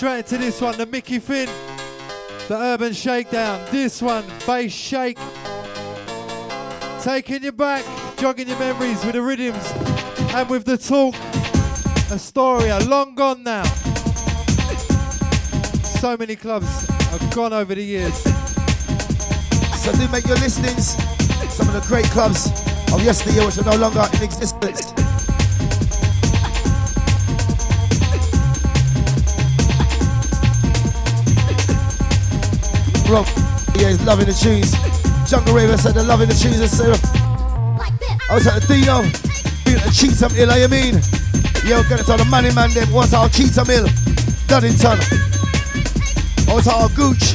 straight into this one, the Mickey Finn, the Urban Shakedown. This one, Bass Shake. Taking you back, jogging your memories with the rhythms and with the talk. Astoria, long gone now. So many clubs have gone over the years. So do make your listings. Some of the great clubs of yesteryear which are no longer in existence. Rob, yeah, he's loving the tunes. Jungle Raver said they're loving the tunes and Sarah. I was at the Dino, being a Cheatham Hill, you mean? Yo, get it to the money man, them what's our Cheatham Hill, Duddington. I was at our Gooch.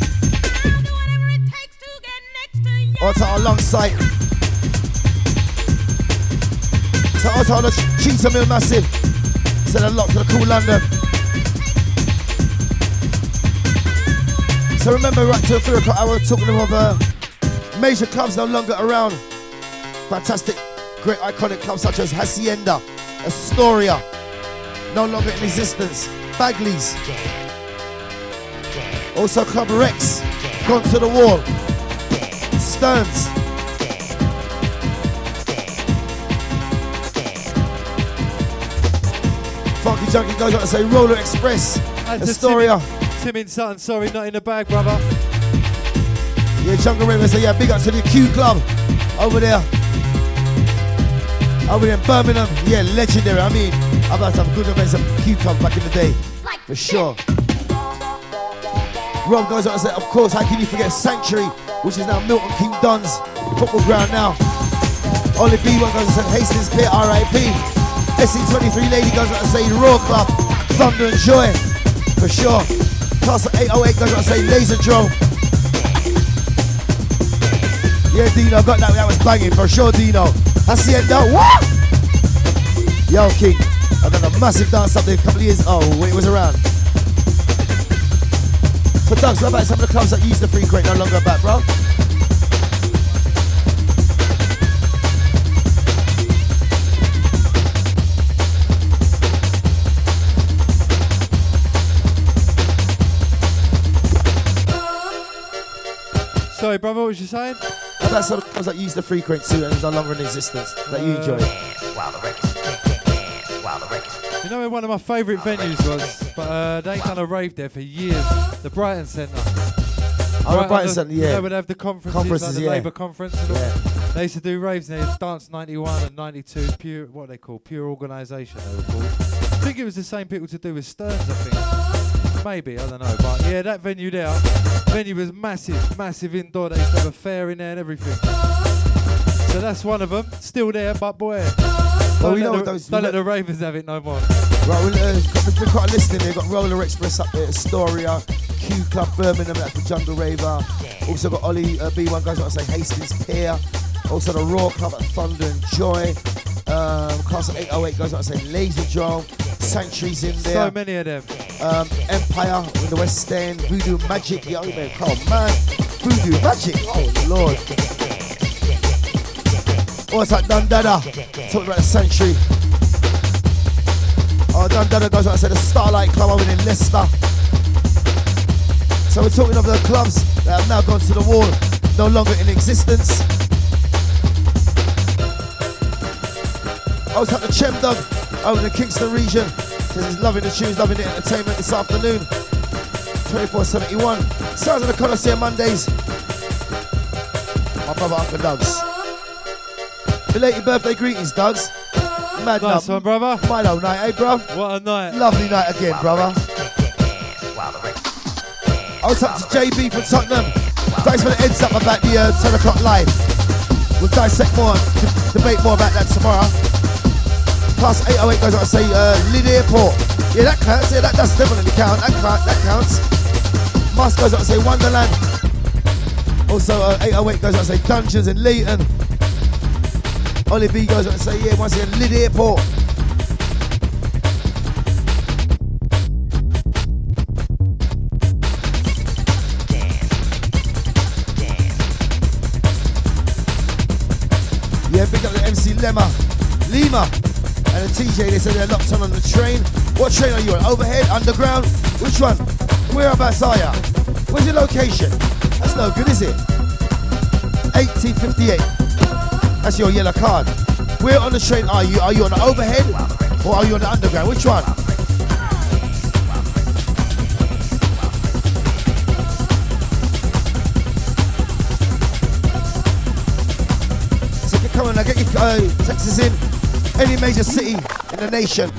I was at our Longsight. So I was at the Cheatham Hill Massive. Said a lot to the cool London. So remember, right to the 3 o'clock hour, talking of major clubs no longer around. Fantastic, great, iconic clubs such as Hacienda, Astoria, no longer in existence. Bagley's. Also Club Rex, gone to the wall. Stearns. Funky Junkie goes on to say Roller Express, Astoria. Tim in Sutton, sorry, not in the bag, brother. Yeah, Jungle Raven say, yeah, big up to the Q Club over there. Over in Birmingham, yeah, legendary. I mean, I've had some good events at Q Club back in the day, for sure. Rob goes on to say, of course, how can you forget Sanctuary, which is now Milton King Dons football ground now. Ollie B1 goes on to say Hastings Pier, RIP. SC23 lady goes on to say Raw Club, Thunder and Joy, for sure. Class of 808 goes on to say Laser Drone. Yeah, Dino, got that was banging, for sure, Dino. Hacienda, what? Yo, King, I done a massive dance up there a couple of years, when it was around. So Doug's, what about some of the clubs that used to frequent no longer back, bro? Sorry, brother, what was you saying? How about some of the clubs that used to frequent too and is no longer in existence that you enjoy? You know where one of my favourite venues was? But they ain't done a rave there for years. The Brighton Centre. Oh, the Brighton Centre, yeah. They would have the conferences like the Labour conference. And yeah. They used to do raves there. Dance 91 and 92. Pure, what are they called? Pure Organisation, they were called. I think it was the same people to do with Stearns, I think. Maybe, I don't know. But yeah, that venue there, venue was massive indoor. They used to have a fair in there and everything. So that's one of them. Still there, but boy. Don't let the Ravens have it no more. Right, we've got a list in there. We've got Roller Express up there, Astoria, Q Club Birmingham, that's the Jungle Raver. Also got Ollie B1 guys like to say Hastings Pier. Also the Raw Club at Thunder and Joy. Class of 808 guys like to say Laser Drone. Sanctuary's in there. So many of them. Empire in the West End. Voodoo Magic. Yo, man, come on, man. Voodoo Magic. Oh, Lord. What's that, Dundada? Talking about the Sanctuary. Oh, Dundada goes on to say the Starlight Club over in Leicester. So we're talking of the clubs that have now gone to the wall, no longer in existence. I was at the Chem Dog over in the Kingston region. Says he's loving the tunes, loving the entertainment this afternoon. 2471. Sounds of the Coliseum Mondays. My brother Uncle Doug's. Belated birthday greetings, Doug's. Mad nice one, brother. Milo night, eh, bro? What a night. Lovely night again, brother. I was up to JB from Tottenham. Thanks for the heads up about the 10 o'clock live. We'll dissect more, debate more about that tomorrow. Class 808 goes on to say Lid Airport. Yeah, that counts. Yeah, that's definitely count. That counts. Musk goes on to say Wonderland. Also 808 goes on to say Dungeons in Leighton. Ollie B goes on to say, yeah, once again, Lid Airport. Yeah, big up the MC Lima. And the TJ, they said they're locked on the train. What train are you on? Overhead, underground? Which one? Whereabouts are ya? Where's your location? That's no good, is it? 1858. That's your yellow card. Where on the train are you? Are you on the overhead or are you on the underground? Which one? So come on now, get your Texas in. Any major city in the nation.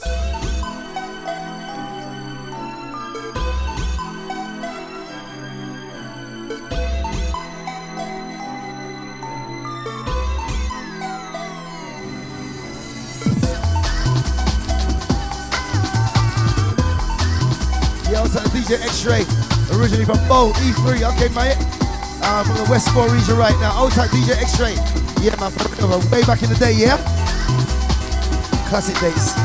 DJ X-Ray, originally from Bow, E3, okay mate. From the West 4 region right now. Old type DJ X-Ray. Yeah man, way back in the day, yeah? Classic days.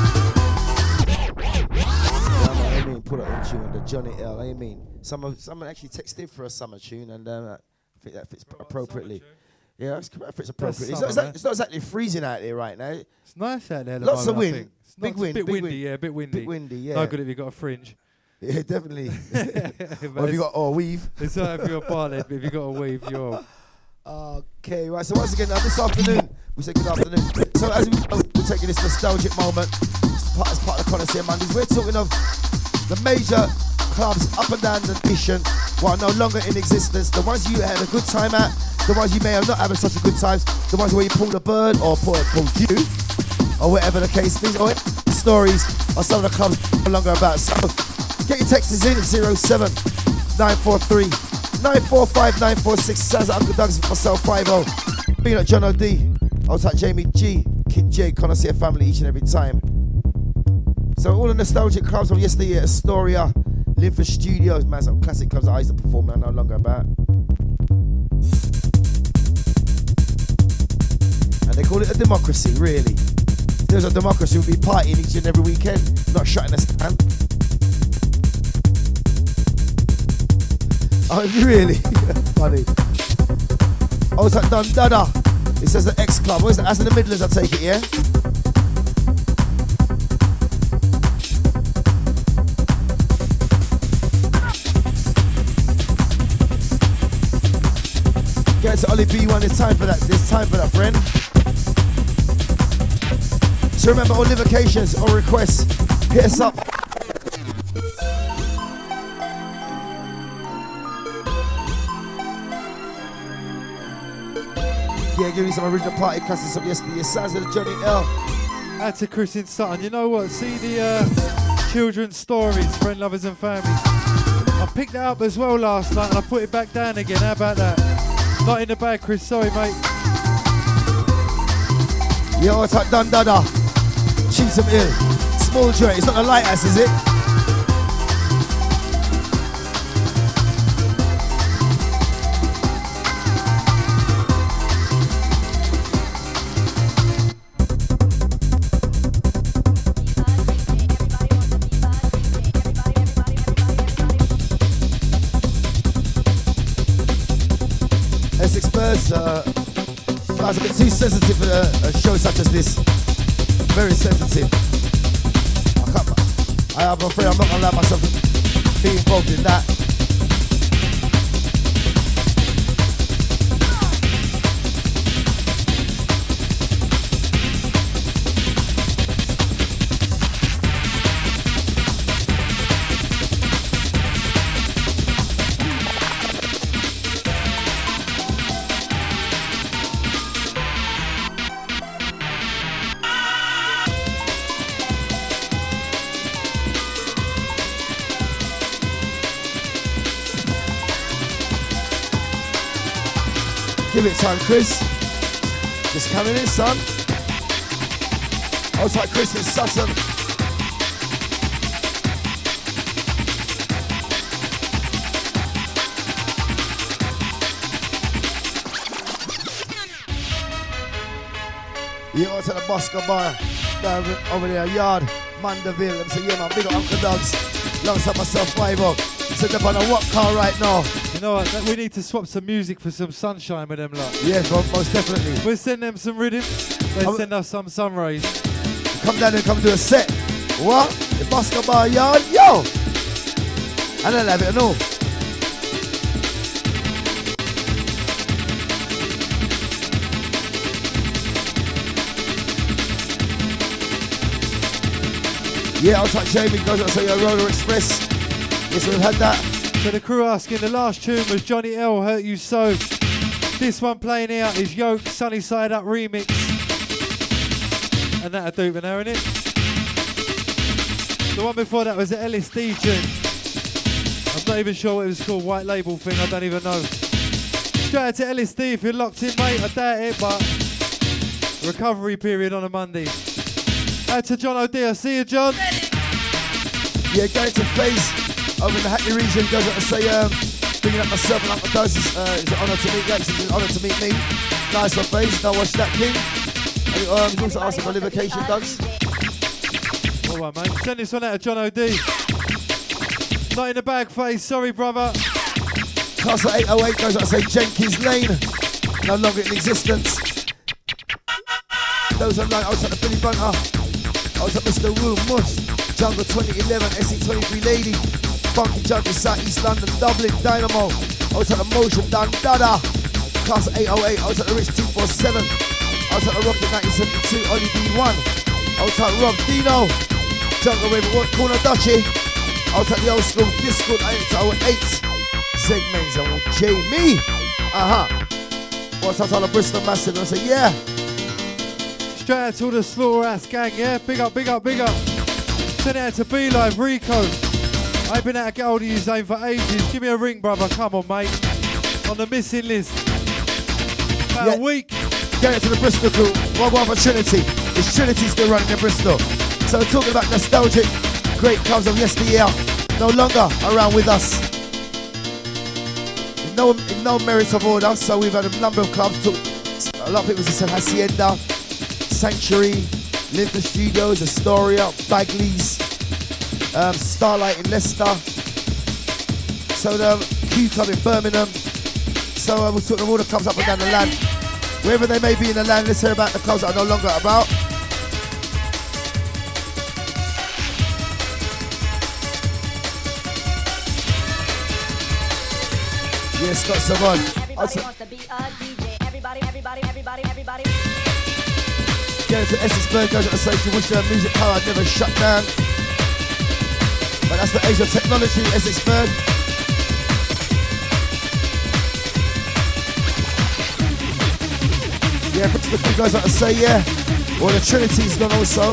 Yeah, man, put out a tune, the Johnny L, I mean. Someone actually texted for a summer tune and I think that fits appropriately. Yeah, that fits appropriately. It's not exactly freezing out there right now. It's nice out there. Lots of wind. Big wind. Bit windy, yeah, bit windy. Bit windy, yeah. No good if you've got a fringe. Yeah, definitely. Or if you got a weave. It's all right if you're a barlet, but if you got a weave, you're. Okay, right. So once again, this afternoon, we say good afternoon. So as we're taking this nostalgic moment as part of the Connoisseur Mondays, we're talking of the major clubs up and down the nation who are no longer in existence. The ones you had a good time at, the ones you may have not having such a good time, the ones where you pulled a bird or pulled you, or whatever the case is, or stories of some of the clubs no longer about. So get your texts in at 07 943 945 946. Sounds like Uncle Doug's, myself 50. Being at John O.D. Old type Jamie G, Kid J, Connoisseur family each and every time. So all the nostalgic clubs from yesterday, Astoria, Linford Studios, man, some classic clubs that I used to perform, man, no longer about. And they call it a democracy, really. If there was a democracy, we'd be partying each and every weekend, not shutting us down. Oh, really? Funny. Oh, it's like Dundada. It says the X Club. Where's that? That's in the Midlands, I take it, yeah? Get to Ollie B1. There's time for that. There's time for that, friend. So remember, all livocations or requests, hit us up. Yeah, give me some original party classics of yesterday. Sounds of the Johnny L. Out to Chris in Sutton. You know what? See the children's stories, friend, lovers and families. I picked that up as well last night and I put it back down again. How about that? Not in the bag, Chris. Sorry, mate. Yeah, what's up, Dundada? Cheatham Hill. Small joint. It's not the lighthouse, is it? I was a bit too sensitive for a show such as this. Very sensitive. I'm afraid I'm not going to allow myself to be involved in that. Give it time, Chris. Just coming in, son. Hold tight, Chris in Sutton. Yeah, hold to the Bosco Bar down over there, Yard, Mandeville. Let me say, yeah, man, big up Uncle Doug's. Alongside myself, 50. Sitting up on a what car right now? You know what? We need to swap some music for some sunshine with them lot. Yeah, most definitely. We'll send them some rhythms. They send us some sun rays. come down and come do a set. What? The basketball yard? Yo! I don't have it at all. Yeah, I'll touch Jamie, goes out, say Roller Express. Yes, we've had that. So the crew asking, the last tune was Johnny L, Hurt You So. This one playing out is Yoke, Sunny Side Up remix. And that'll do it now, innit? The one before that was the LSD tune. I'm not even sure what it was called, white label thing, I don't even know. Straight out to LSD if you're locked in, mate, I doubt it, but recovery period on a Monday. Out to John O'D, I see you, John. Yeah, going to FaZe over in the Hackney region, goes out to say, bringing up myself and up my doses. It's an honour to meet Lex, it's an honour to meet me. Nice one, FaZe, now watch that king. He's also asking for livocation, Dogs. Alright, mate, send this one out to John O'D. Not in the bag, FaZe, sorry, brother. Castle 808 goes out to say Jenkins Lane, no longer in existence. Those online, I was at the Billy Bunter. I was at Mr. Room, Mush, Jungle 2011, SE23 Lady, Funky Jungle, South East London, Dublin, Dynamo. I was at the Motion, Dan Dada, Class 808, I was at the Rich 247, I was at the Rocket 1972, Ollie B1, I was at Rob Dino, Jungle River, What Corner Dutchy, I was at the Old School Discord 808, Segments and Jamie, What's out on the Bristol Massive, I say, yeah. Straight out to all the Slaughterhouse gang, yeah? Big up, big up, big up. Send it out to B-Live, Rico. I've been out of Goldie Zone for ages. Give me a ring, brother. Come on, mate. On the missing list. About a week. Get it to the Bristol crew. One for Trinity. It's Trinity still running in Bristol. So we're talking about nostalgic, great clubs of yesteryear. No longer around with us. In no merits of order. So we've had a number of clubs. A lot of people said Hacienda, Sanctuary, Linton Studios, Astoria, Bagley's, Starlight in Leicester, so the Q Club in Birmingham. So we're talking of all the clubs up and down the land. Wherever they may be in the land, let's hear about the clubs that are no longer about. Yeah, Scott Savon. Everybody wants to be a DJ. Everybody. Yeah, to Essexburg goes out to say she wish their music power had never shut down. But that's the age of technology, Essexburg. Yeah, Brixton goes out to say, yeah. Well, the Trinity's gone also.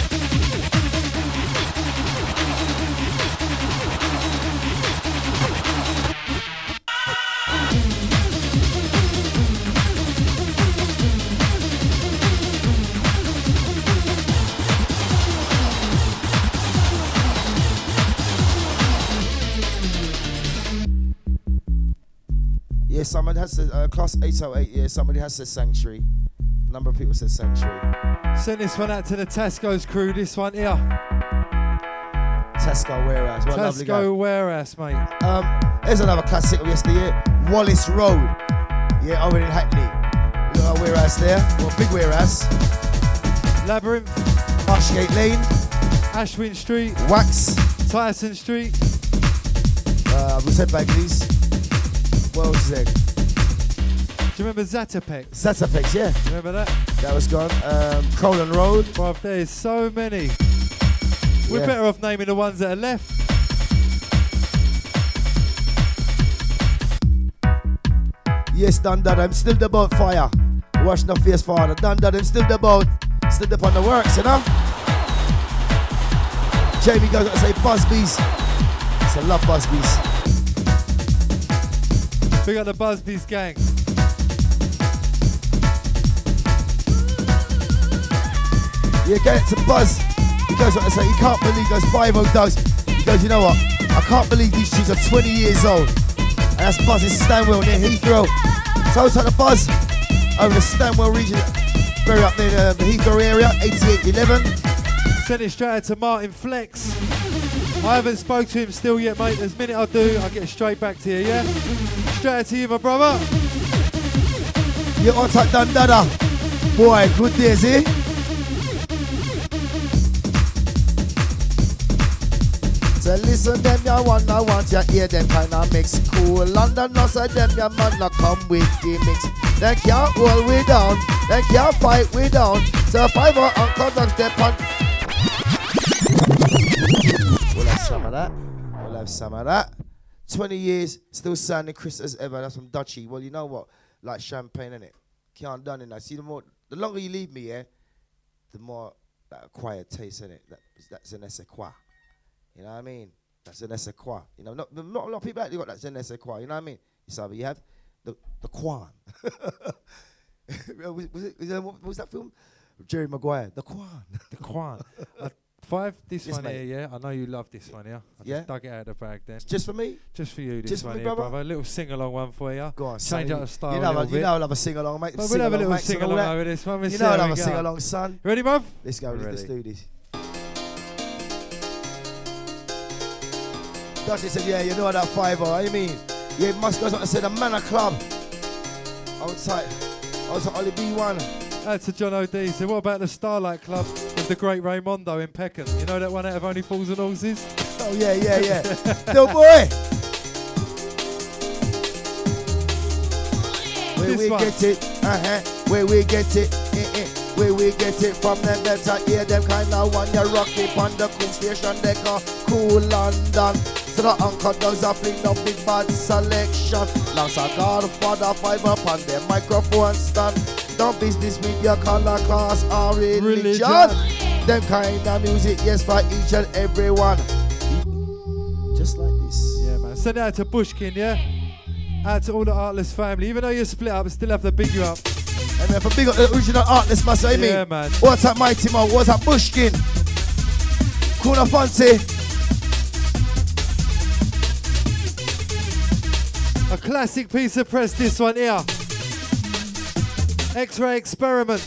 Yeah, someone has said, class 808, yeah, somebody has said Sanctuary. A number of people said Sanctuary. Send this one out to the Tesco's crew, this one here. Tesco Warehouse, what a lovely guy. Tesco Warehouse, mate. There's another classic of yesteryear, Wallace Road. Yeah, over in Hackney. Look at our warehouse there, well, big warehouse. Labyrinth. Marshgate Lane. Ashwin Street. Wax. Tyson Street. We said Bagley's. What else is there? Do you remember Zatopek? Zatopek, yeah. Remember that? That was gone. Crowland Road. Bruv, there's so many. We're better off naming the ones that are left. Yes, Dundada, I'm still the boat fire. Wash no face fire. Dundada, I'm still the boat. Still up on the works, you know? Jamie goes to say Busby's. So love Busby's. We got the Busby's gang. Yeah, get it to Buzz. He goes to say, he can't believe, he goes 5-0 does. He goes, you know what? I can't believe these tunes are 20 years old. And that's Buzz in Stanwell near Heathrow. So I was at the Buzz over the Stanwell region, very up near the Heathrow area, 8811. Send it straight out to Martin Flex. I haven't spoke to him still yet, mate. The minute I do, I'll get straight back to you, yeah? Straight out to you, my brother. You're on top Dundada. Boy, good days, eh? listen them, ya wanna want ya hear them kinda mix. Cool London, no say them, ya man not come with the mix. They can't hold we down, they can't fight we down. So 5 Uncle Doug step on. We'll have some of that. We'll have some of that. 20 years, still sounding crisp as ever. That's from Dutchie. Well, you know what? Like champagne, innit? Can't done it now. See, the longer you leave me, yeah, the more that acquired taste, innit? That's an Essequois. You know what I mean? That's an Essequois. You know, not a lot of people actually got that Essequois. You know what I mean? You have the Quan. What was that film? Jerry Maguire. The Quan. The Quan. 5, this Yes, one mate. here, yeah. I know you love this one, yeah. I Yeah? just dug it out of the bag then. Just for me? Just for you, this Just for one me, here, brother? brother. A little sing-along one for you. Go on, Change son. up the style You a know, little bit. I'll have a sing-along, mate. But we'll have a little mates and all sing-along that. over this one. We'll You see know how I'll we have a go. sing-along, son. Ready, bruv? Let's go, let's Ready. do this. Dusty said, yeah, you know that 5 I mean? Yeah, must go to say the Manor Club. Outside Ollie B1. To John O'D. So what about the Starlight Club with the great Raymondo in Peckham? You know that one out of Only Fools and Horses? Oh, yeah. Still boy. Where This we one. get it, where we get it, where we get it from them better hear them kind of one you rock it on the cool station they call Cool London. So the Uncle Dogs are fling up big bad selection. Lance a Godfather 5 up on their microphone stand. No business with your color, class or religion. Them kind of music, yes, for each and every one. Just like this. Yeah, man. Send it out to Bushkin, yeah? Out to all the Artless family. Even though you're split up, I still have to big you up. And man, for big up the original artist, man, so Yeah, man. What's up, Mighty Man? What's up, Bushkin? Kuna Fancy. A classic piece of press, this one here. X-Ray Experiments.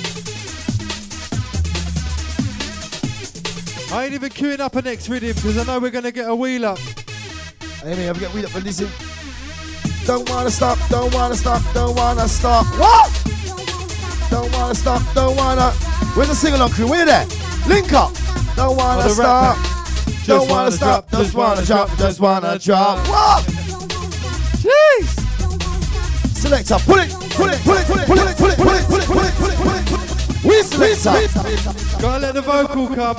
I ain't even queuing up a next rhythm because I know we're going to get a wheel up. I mean, I've got wheel up for listen. Don't wanna stop, don't wanna stop, don't wanna stop. What? Don't wanna stop, don't wanna. Where's the sing-along crew? Where you there? Link up. Don't wanna the stop. rap Don't wanna stop, just wanna drop, just wanna drop. What? Jeez! Selector, pull it, pull it, pull it, pull it, pull it, pull it, pull it, pull it, pull it, pull it, pull it, pull it. We selector. Gotta let the vocal come.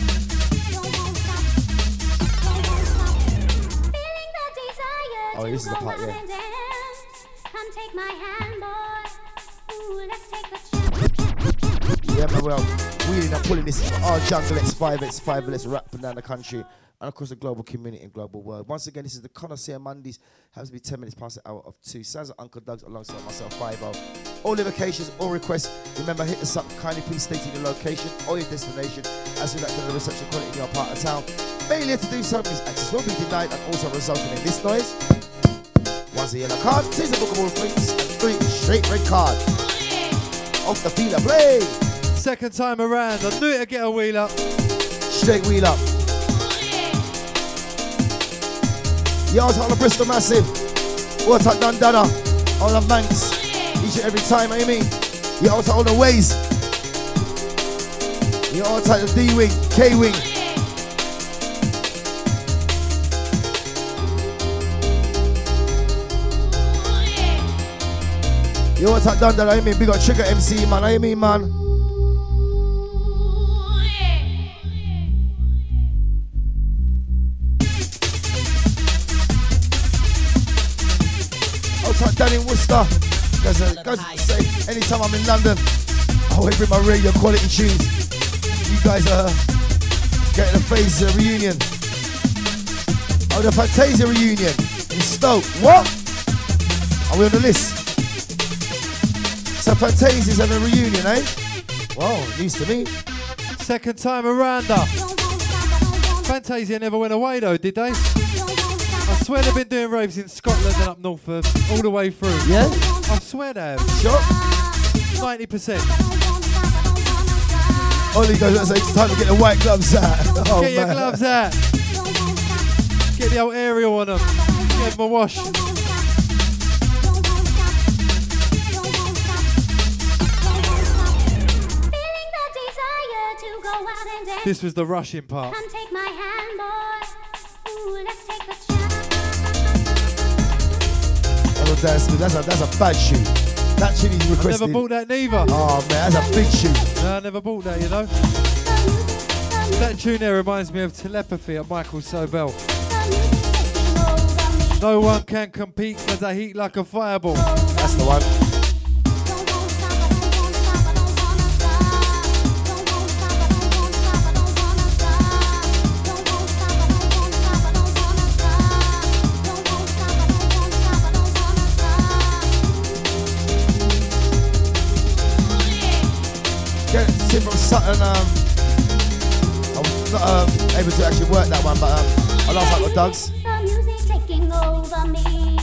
Oh, this is the part, yeah. Come take my hand, boy. Ooh, let's take a Yeah, man, well, wheeling and pulling this our Jungle X5, X5, let's rap down the country and across the global community and global world. Once again, this is the Connoisseur Mondays. Happens to be 10 minutes past the hour of 2. Sounds like Uncle Doug's alongside myself, 5-0. All invocations, all requests, remember, hit us up. Kindly please state your location or your destination as we like to the reception quality in your part of town. Failure to do so means access will be denied and also resulting in this noise. Once a yellow card, 2 bookable flinks, and 3 straight red card. Off the field of play. Second time around. I knew it'd get a wheel up. Straight wheel up. Yo, it's on the Bristol Massive. What's up, Dundana? On the banks. Each and every time, I mean. Yo, it's on the ways. Yo, it's the D-Wing, K-Wing. Yo, what's up, Dundana? I mean, big up Trigger MC, man. I mean, man. Outside down in Worcester. Guys say, anytime I'm in London, I always bring my radio quality tunes. You guys are getting a Fantasia reunion. Oh, the Fantasia reunion in Stoke. What? Are we on the list? So Fantasia's having a reunion, eh? Wow, news to me. Second time around. Fantasia never went away though, did they? I swear they've been doing raves in Scotland and up north all the way through. Yeah? I swear they have. Sure? 90%. Ollie goes, let's say it's time to get the white gloves out. Oh, Get your man. gloves out. Get the old aerial on them. Give them a wash. desire to go out and dance. This was the rushing part. Come take my hand, boy. Ooh, let's take a chance. That's a bad shoe. That tune he's I requested. never bought that neither. Oh man, that's a big shoe. No, I never bought that, you know. That tune there reminds me of Telepathy at Michael Sobel. No one can compete because I heat like a fireball. That's the one. Get Tim from Sutton. I was not able to actually work that one, but I last like with Doug's. The music taking over me.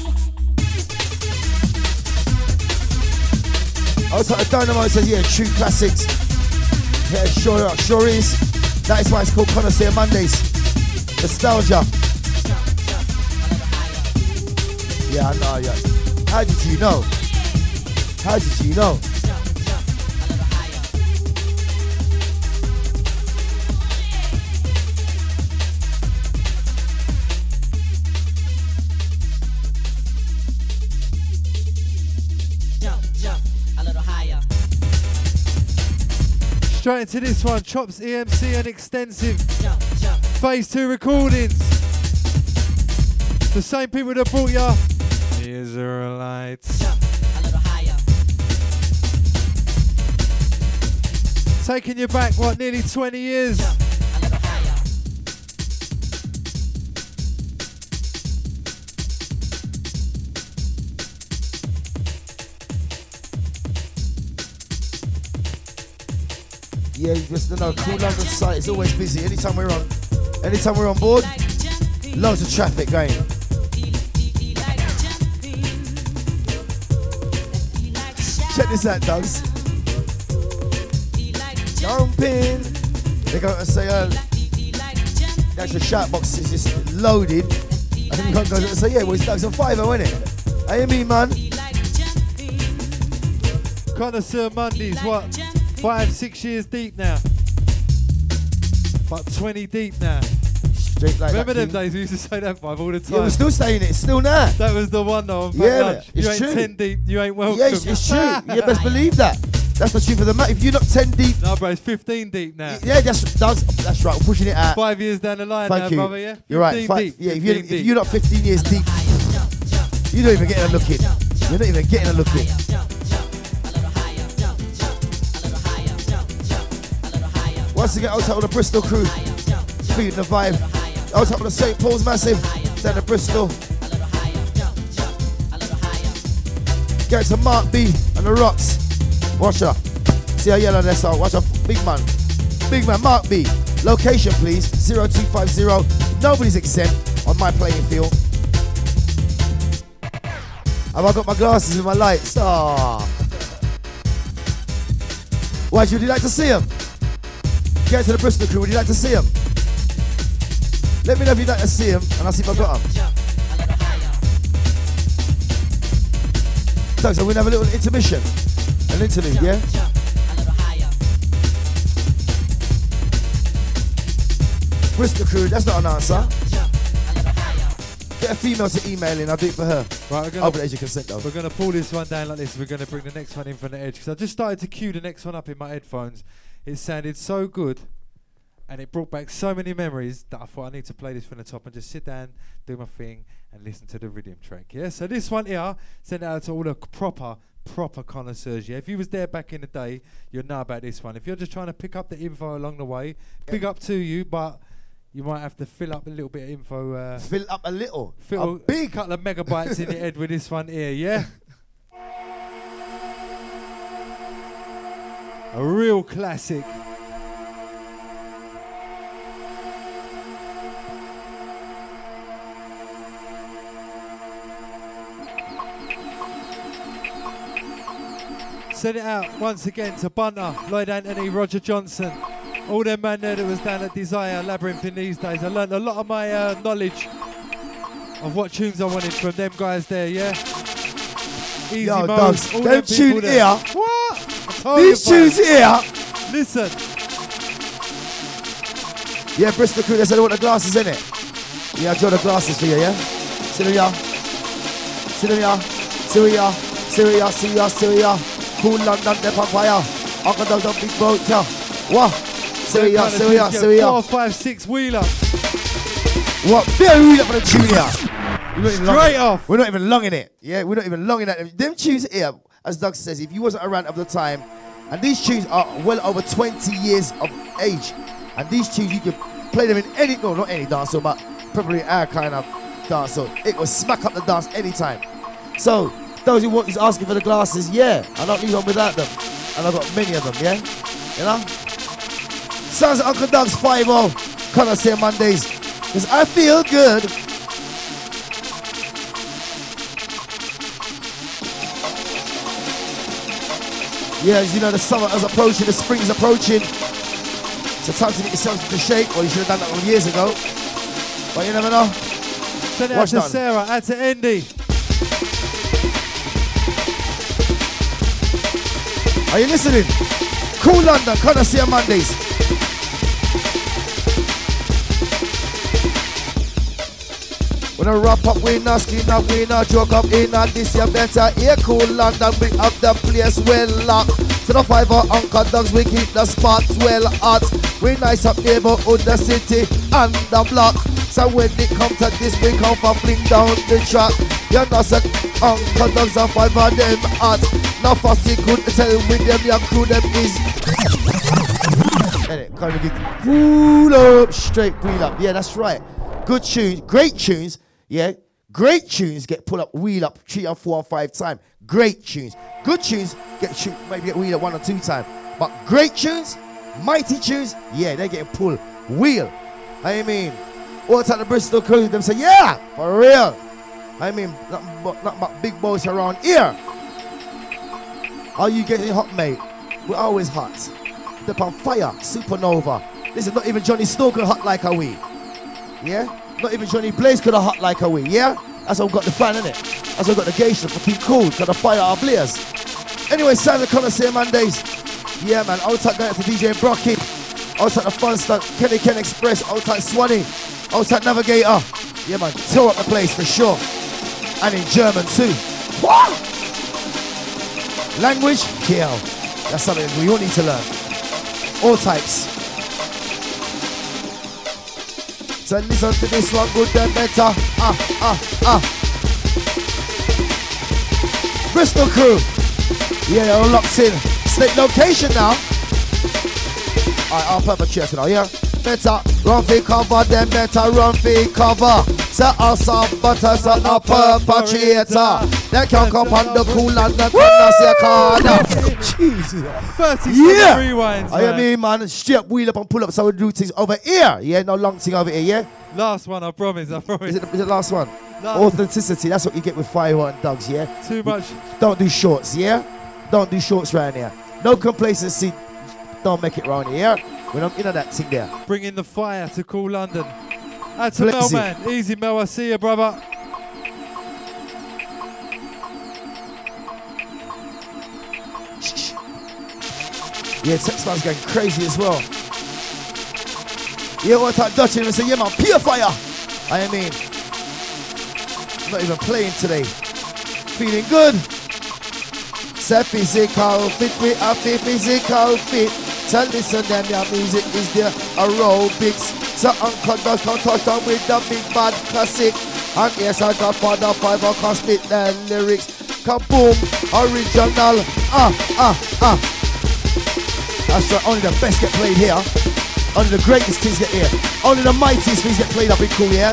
Also, Dynamo says, yeah, true classics. Yeah, sure is. That is why it's called Connoisseur Mondays. Nostalgia. Yeah, I know, yeah. How did you know? How did you know? Straight into this one, Chops EMC and Extensive. Phase 2 recordings. The same people that brought ya the Israelites. Taking you back, what, nearly 20 years? Yeah, you just know, Cool London site is always busy. Anytime we're on board, loads of traffic going. Check this out, Dogs. Jumping. They're going to say, the actual shout box is just loaded. And then you can't go and say, yeah, well, it's Dogs on 5-0, innit? Hey, me, man. Connoisseur Mondays, what? 5-6 years deep now. About 20 deep now. Straight like Remember that, them King? days we used to say that 5 all the time? Yeah, we're still saying it. It's still now. That was the one though. Yeah, lunch. it's You ain't true. 10 deep, you ain't welcome. Yeah, it's true. Yeah, best believe that. That's the truth of the matter. If you're not 10 deep, No, bro, it's 15 deep now. yeah, that's right. We're pushing it out. 5 years down the line Thank now, you. brother, yeah? You're right. 15 deep. Yeah, 15 if you're not 15 years deep, you're not even getting a look in. You're not even getting a look in. Once again, out of the Bristol crew, feeding the vibe. Out of the St. Paul's Massive, down to Bristol. Get to Mark B and the Rocks. Watch her. See how yellow that's out. Watch her. Big man. Big man, Mark B. Location, please. 0250. Nobody's exempt on my playing field. Have I got my glasses and my lights? Ah. Why, would you like to see them? Get to the Bristol crew, would you like to see them? Let me know if you'd like to see them, and I'll see if I got them. So we're going to have a little intermission. An interlude, yeah? Bristol crew, that's not an answer. Get a female to email in, I'll do it for her. Right, Over the age of consent though. we're going to pull this one down like this. We're going to bring the next one in from the edge. Because I just started to cue the next one up in my headphones. It sounded so good. And it brought back so many memories that I thought I need to play this from the top and just sit down, do my thing, and listen to the rhythm track. Yeah. So this one here, send it out to all the proper connoisseurs. Yeah. If you was there back in the day, you'll know about this one. If you're just trying to pick up the info along the way, big up to you, but you might have to fill up a little bit of info. Fill up a little. Fill A big. couple of megabytes in your head with this one here. Yeah. A real classic. Send it out once again to Bunter, Lloyd Anthony, Roger Johnson, all them man there that was down at Desire Labyrinth in these days. I learned a lot of my knowledge of what tunes I wanted from them guys there, yeah? Easy Yo, Mode, Dogs, all them them people tune there. here. What? I told you, These boy. tunes here. Listen, Yeah, Bristol crew, they said they want the glasses in it. Yeah, I draw the glasses for you, yeah? See them, yeah? See them, yeah? See we are. See we are, see we are, see we are. Cool London, they're on fire. Uncle Doug's on big boat, yeah. What? See we are, see we are, see we are. 4, 5, 6 wheeler. What? Very wheel up for the junior. Straight off. We're not even long in it. Yeah, we're not even long in it. Them tunes here, as Doug says, if you wasn't around at the time, and these tunes are well over 20 years of age, and these tunes you can play them in any, no, not any dance hall, but probably our kind of dance hall. It will smack up the dance anytime. So, those who is asking for the glasses, yeah, I don't leave one without them. And I've got many of them, yeah? You know? Sounds like Uncle Doug's 5-0, Connor say Mondays. Because I feel good. Yeah, as you know, the summer is approaching, the spring is approaching. So time to get yourself into shape, or you should have done that years ago. But you never know. Send it out to Sarah, out to Andy. Are you listening? Cool London, Connor see you Mondays. When I wrap up, we not skin up, we not joke up, in not this year better. Here, Cool London, bring up the place well locked. To the 5 Uncle Dogs, we keep the spot well hot. We nice up neighborhood, the city, and the block. So when it come to this, we come for fling down the track. You know, say Uncle Dogs and 5 of them hot. Now fussy good to tell with them, your crew them is. Kind of get pull up, straight wheel up. Yeah, that's right. Good tunes, great tunes. Yeah, great tunes get pulled up, wheel up 3 or 4 or 5 times. Great tunes. Good tunes maybe get wheel up 1 or 2 times. But great tunes, mighty tunes, yeah, they get pulled wheel. I mean, all the time the Bristol crew, them say, yeah, for real. I mean, not but big boys around here. Are you getting hot, mate? We're always hot. They're on fire, supernova. This is not even Johnny Snow could hot like a we. Yeah? Not even Johnny Blaze could have hot like a we, yeah? That's how we got the fan, innit? That's how we got the geisha for keep cool, got the fire our blaze. Anyway, Santa Connoisseur Mondays. Yeah, man, outside going to DJ Brocky. Outside the Fun Stunt, Kenny Ken Express, outside Swanee, outside Navigator. Yeah, man, tear up the place for sure. And in German too. What? Language? Kill. That's something we all need to learn. All types. So listen to this one, good and better. Bristol crew. Yeah, they're all locked in. State location now. Alright, I'll perpetrate now, yeah? Better run for cover, then better run for cover. Say awesome, but as a perpetrator. They can come on the cool and the corner. Jesus. 30 yeah. rewinds, I mean, man, straight up, wheel up and pull up, so we do things over here. Yeah, no long thing over here, yeah? Last one, I promise. Is it the last one? No. Authenticity, that's what you get with Fireheart and Dogs, yeah? Too much. Don't do shorts, yeah? Don't do shorts around here. No complacency. Don't make it round here, yeah? We're not into that thing there. Bringing the fire to Cool London. Add to Flexi. Mel, man. Easy, Mel. I see you, brother. Yeah, text man's going crazy as well. Yeah, what type Dutch and say, yeah, man, pure fire. I mean, not even playing today. Feeling good. Say physical fit, we are physical fit. So listen, then your music is there aerobics. So Uncle Doug can touch on with the big bad classic. And yes, I got Father 5 I can spit the lyrics. Kaboom, original. That's right, only the best get played here. Only the greatest things get here. Only the mightiest things get played up in cool, yeah?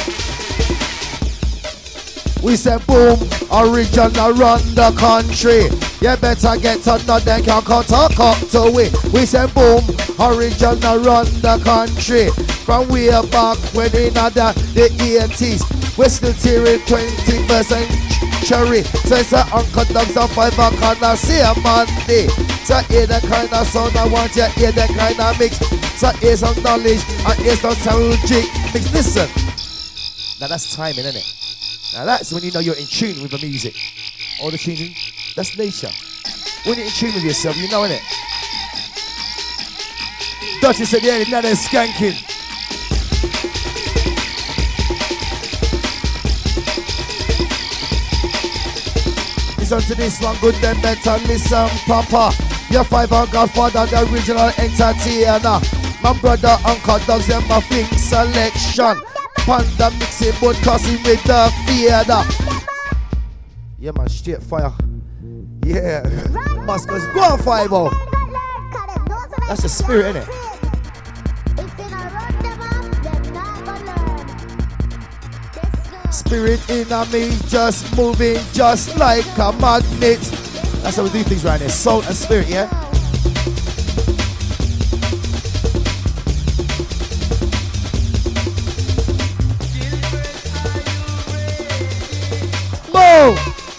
We said boom, original run the country. You better get to know them can come talk up to it. We said boom, original run the country. From way back when in the 80s. We're still tearing 21st century. So it's Uncle Doug's and 5 o'clock, see a Monday. So hear the kind of sound I want you, hear the kind of mix. So here's some knowledge and here's some soundjick mix. Listen. Now that's timing, isn't it? Now that's when you know you're in tune with the music. All the tuning, that's nature. When you're in tune with yourself, you know, innit? Dutchie said, yeah, now they're skanking. listen to this one, good then better listen proper. Your 5 on Godfather, the original entertainer. My brother, Uncle Dogs, and my thing selection. Panda mixing, but crossing with the theater. Yeah, man, straight fire. Yeah, Moscow's go on 5-0. That's the spirit, innit? Spirit in me, just moving, just like a magnet. That's how we do things right here. Soul and spirit, yeah? Boom!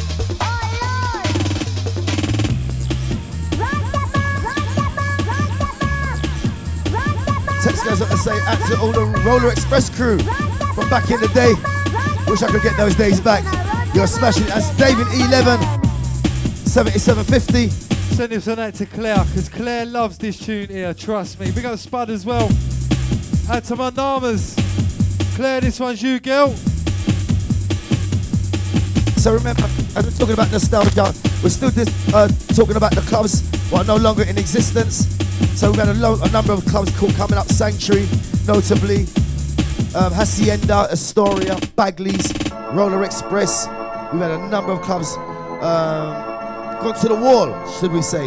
Text goes up to say, out to all the Roller Express crew from back in the day. Wish I could get those days back. You're smashing. That's David 11 7750. Send this one out to Claire, because Claire loves this tune here, trust me. Big up Spud as well. Out to my Namas. Claire, this one's you, girl. So remember, as we're talking about nostalgia, we're still talking about the clubs that are no longer in existence. So we've had a number of clubs coming up, Sanctuary, notably, Hacienda, Astoria, Bagley's, Roller Express. We've had a number of clubs gone to the wall, should we say.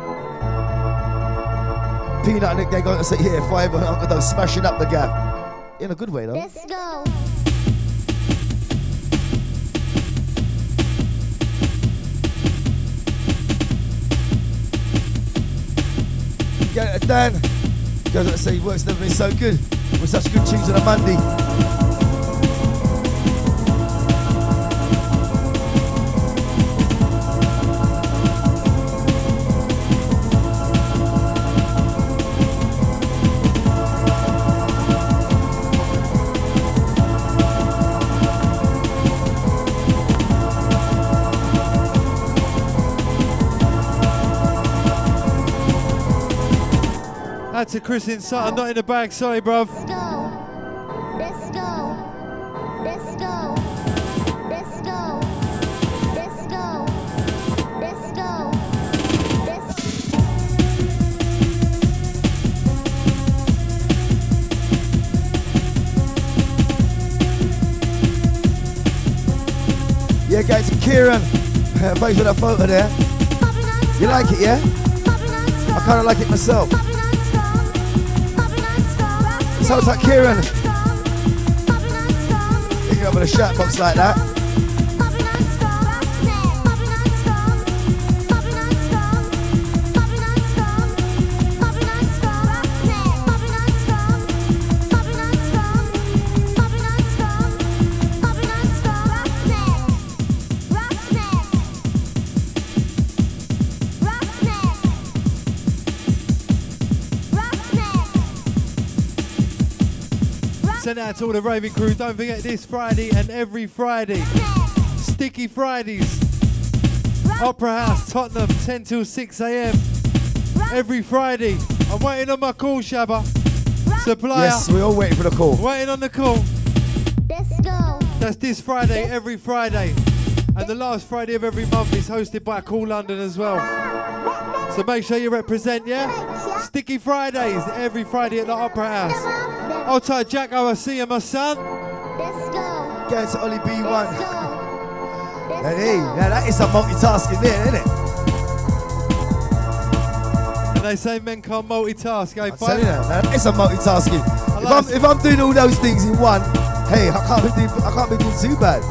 Peanut and Nick, they're going to say, here, 5 on Uncle Doug, smashing up the gap. In a good way, though. Let's go. Dan goes on to say, work's never been so good with such good tunes on a Monday. Out to Chris in Sutton, not in the bag, sorry, bruv. Let's go. Let's go. Let's go. Let's go. Let's go. Let's go. Yeah, guys, Kieran. Thanks for that photo there. You like it, yeah? I kind of like it myself. Sounds like Kieran. You can open a shirt box like that. Send out to all the raving crew. Don't forget this Friday and every Friday. Sticky Fridays. Opera House, Tottenham, 10 till 6 a.m. Every Friday. I'm waiting on my call, Shabba. Supplier. Yes, we're all waiting for the call. Waiting on the call. Let's go. That's this Friday, every Friday. And the last Friday of every month is hosted by Call London as well. So make sure you represent, yeah? Sticky Fridays, every Friday at the Opera House. Hold tight, Jack. I see you, my son. Let's go. Get to Ollie B1. Let's go. Now, hey, now that is some multitasking there, isn't it? And they say men can't multitask, eh? I'm telling you that is some multitasking. Like if I'm doing all those things in one, hey, I can't be doing too bad.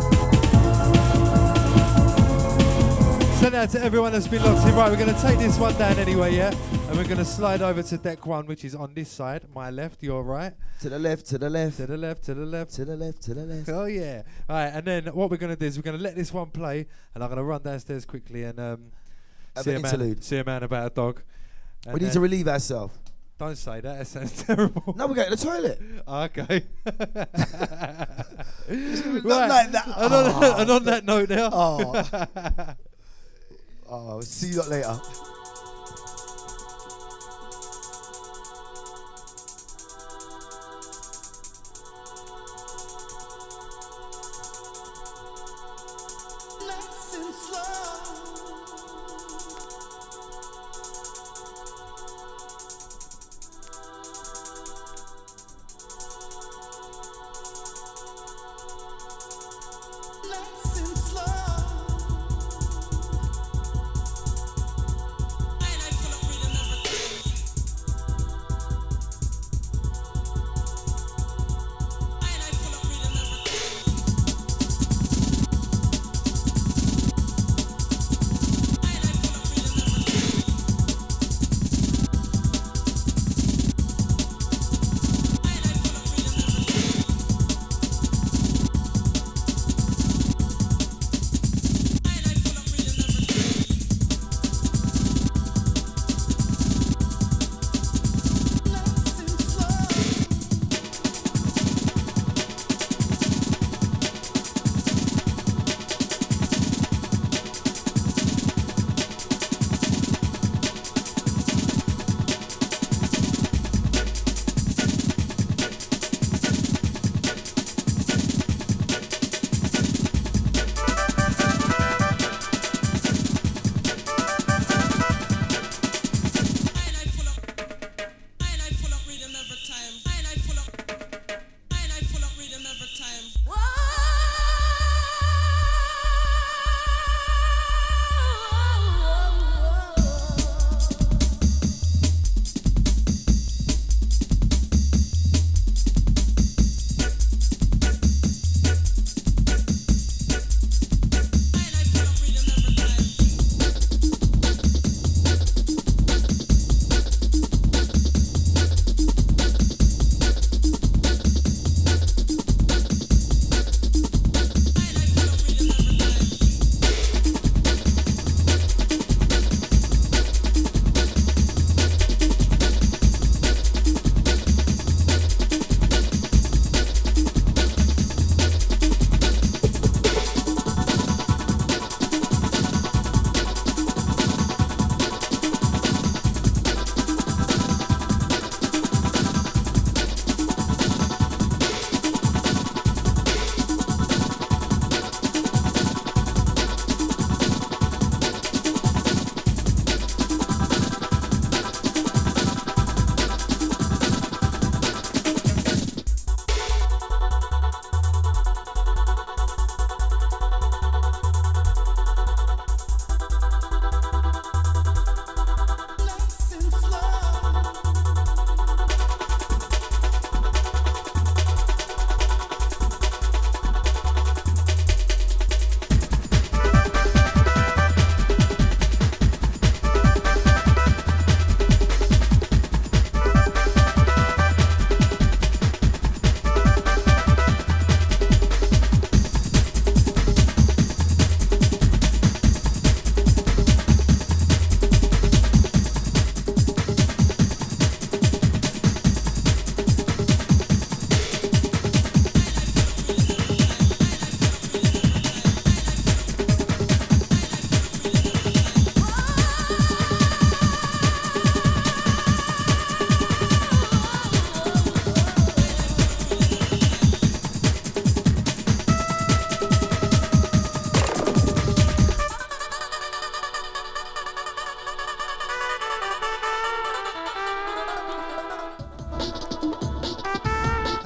Send out to everyone that's been locked in. Right, we're going to take this one down anyway, yeah? And we're going to slide over to deck one, which is on this side. My left, your right. To the left, to the left. To the left, to the left. To the left, to the left. Oh, yeah. All right, and then what we're going to do is we're going to let this one play, and I'm going to run downstairs quickly and see a man about a dog. And we need to relieve ourselves. Don't say that. That sounds terrible. No, we're going to the toilet. Okay. Not like that. And on that note now. Oh, see you lot later. Nice and slow.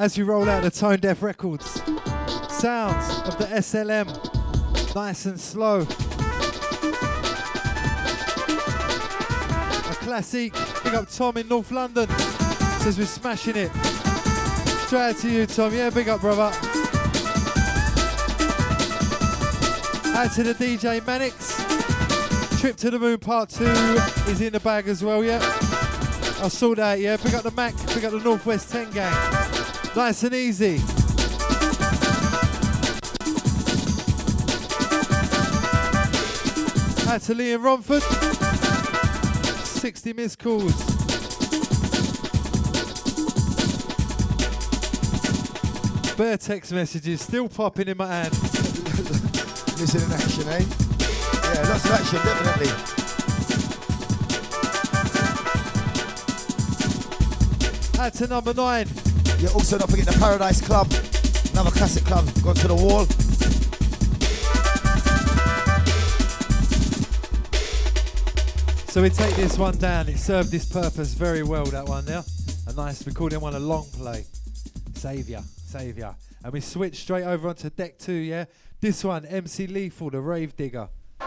as we roll out the Tone Deaf Records. Sounds of the SLM, nice and slow. A classic. Big up Tom in North London. Says we're smashing it. Straight out to you, Tom. Yeah, big up, brother. Out to the DJ Manix. Trip to the Moon Part 2 is in the bag as well, yeah? I'll sort that out, yeah? Big up the Mac, big up the Northwest 10 gang. Nice and easy. Out to Lee and Romford. 60 missed calls. Bare text messages still popping in my hand. Missing in action, eh? Yeah, lots of action, definitely. Out to number 9. Yeah, also don't forget the Paradise Club. Another classic club, gone to the wall. So we take this one down. It served this purpose very well, that one there. A nice, we call that one a long play. Saviour. And we switch straight over onto deck 2, yeah? This one, MC Lethal, the Rave Digger.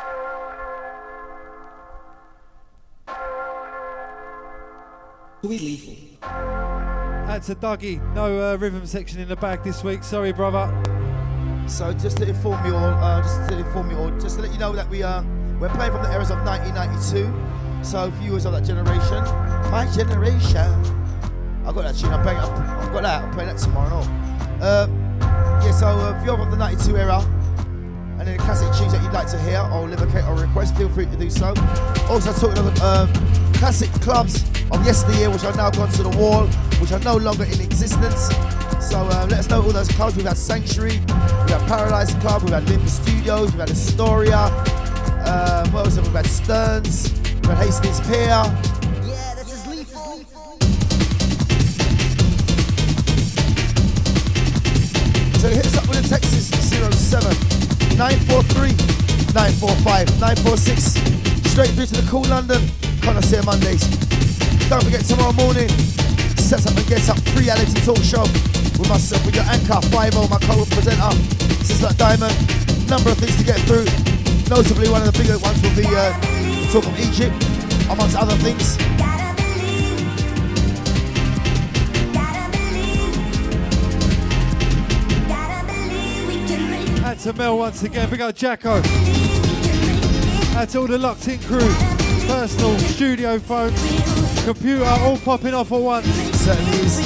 Who is Lethal? That's a Dougie. No rhythm section in the bag this week. Sorry, brother. So just to inform you all, just to let you know that we're playing from the eras of 1992. So viewers of that generation, my generation. I got that tune. I'm playing that tomorrow. Yeah. So viewers of the 92 era, and any classic tunes that you'd like to hear or livocate or request, feel free to do so. Also talking of classic clubs of yesteryear, which are now gone to the wall, which are no longer in existence. So let us know all those clubs. We've had Sanctuary, we've had Paradise Club, we've had Olympus Studios, we've had Astoria, what else have we had? Stearns, we've had Hastings Pier. Yeah, this is Lethal. So hit us up with a text 07 943 945 946. Straight through to the Cool London Connoisseur Mondays. Don't forget tomorrow morning, Set Up and Get Up reality talk show with myself, with your anchor, 5-0, my co-presenter, Sister Diamond. Number of things to get through. Notably, one of the bigger ones will be talk of Egypt, amongst other things. Out to Mel once again. We got Jacko. Out to all the locked in crew. Personal, studio phone, computer, all popping off at once. Certainly is.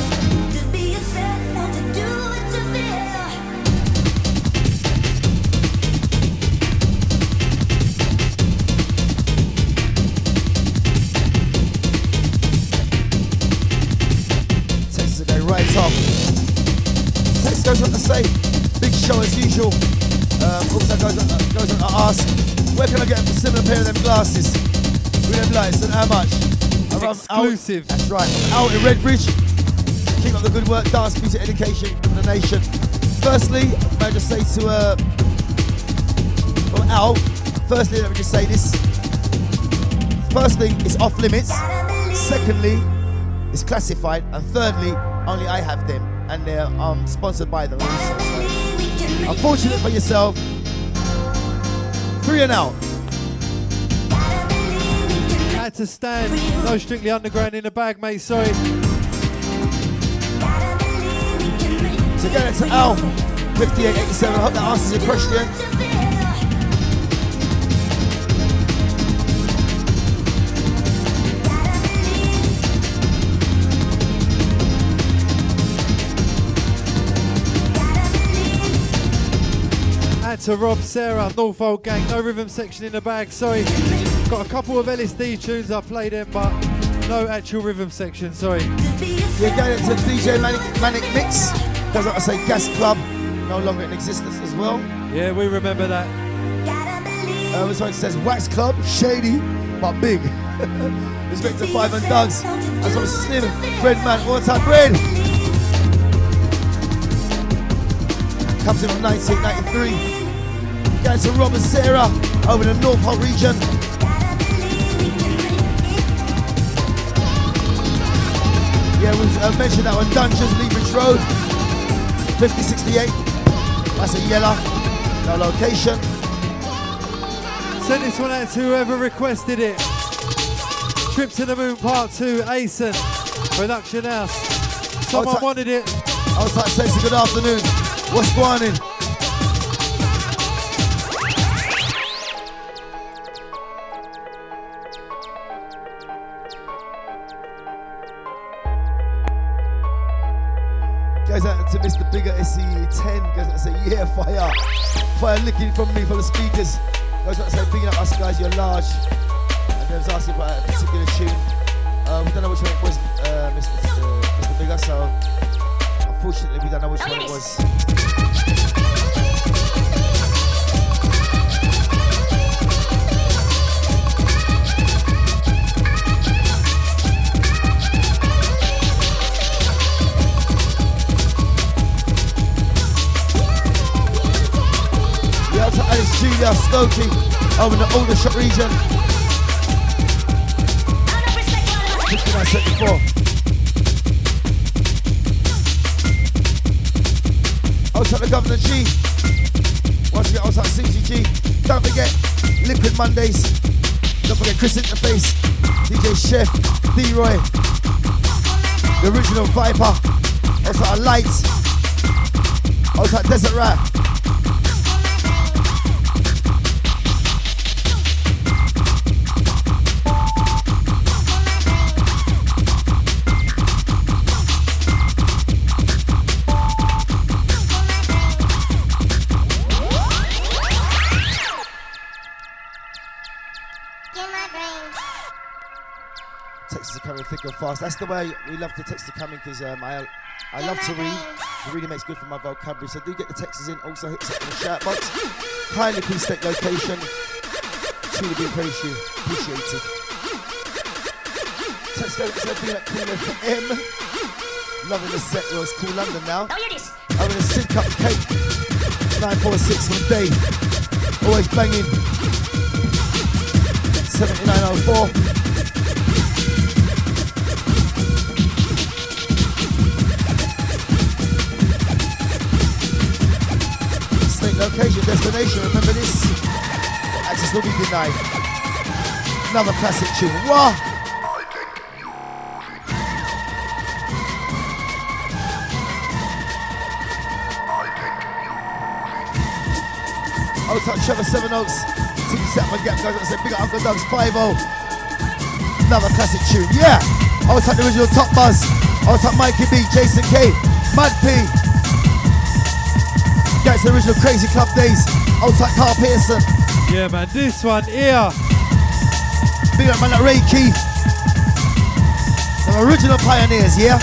Texas are going right off. Text goes on to say, big show as usual. Also goes on to ask, where can I get a similar pair of them glasses? With them lights and how much? Exclusive. That's right. Out in Redbridge. Keep up the good work, dance, music, education for the nation. Firstly, may I just say to from Al, firstly, let me just say this. Firstly, it's off limits. Secondly, it's classified. And thirdly, only I have them. And they're sponsored by them. Unfortunate for yourself, 3 and out. Had to stand. No Strictly Underground in the bag, mate. Sorry. So get it to Al, 5887. I hope that answers your question. To Rob, Sarah, Norfolk gang, no rhythm section in the bag, sorry. Got a couple of LSD tunes, I played them, but no actual rhythm section, sorry. Yeah, get it to DJ Manic Mix. Does I say Gas Club, no longer in existence as well. Yeah, we remember that. This one says Wax Club, shady, but big. Respect to 5 and Doug's. As I'm Slim, Bread Man, all time bread. Comes in from 1993. Going to Rob and Sarah over in the Norfolk region. Yeah, we mentioned that one. Dungeons, Leafridge Road, 5068. That's a yellow. No location. Send this one out to whoever requested it. Trip to the Moon Part 2, Asen, Production House. Someone wanted it. Outside Sexy, good afternoon. What's going on? Goes out to Mr. Bigger SE10. Goes out to say, yeah, fire. Fire licking from me from the speakers. Goes out to say, bigging up us guys, you're large. And they was asking about a particular tune. We don't know which one it was, Mr. Bigger, so unfortunately we don't know which one it was. Yeah, to Alice Julia Stokey over in the Aldershot region. 5974. Outside the Governor G. Once again, outside CGG. Don't forget Liquid Mondays. Don't forget Chris Interface, DJ Chef, D-Roy, the original Viper. Outside Lights. Outside Desert Rat. Thick and fast. That's the way we love the text to come in because I love to read. It really makes good for my vocabulary. So do get the texts in. Also hit us up in the chat box. Kindly please state location. Truly be appreciated. Text go to be like Cool FM. Loving the set. Well, it's Cool London now. Having a Sync Up Cake. 946 from Dave. Always banging. 7904. Location, destination, remember this? Access will be denied. Another classic tune. What? Outside Trevor Seven Oaks. Team set my gap guys. I said big up Uncle Doug's 5-0. Another classic tune. Yeah. Outside the original Top Buzz. Outside Mikey B, Jason K, Mud P. That's the original Crazy Club days. Outside Carl Pearson. Yeah, man, this one here. Big up man like Ray Keith. The original pioneers, yeah?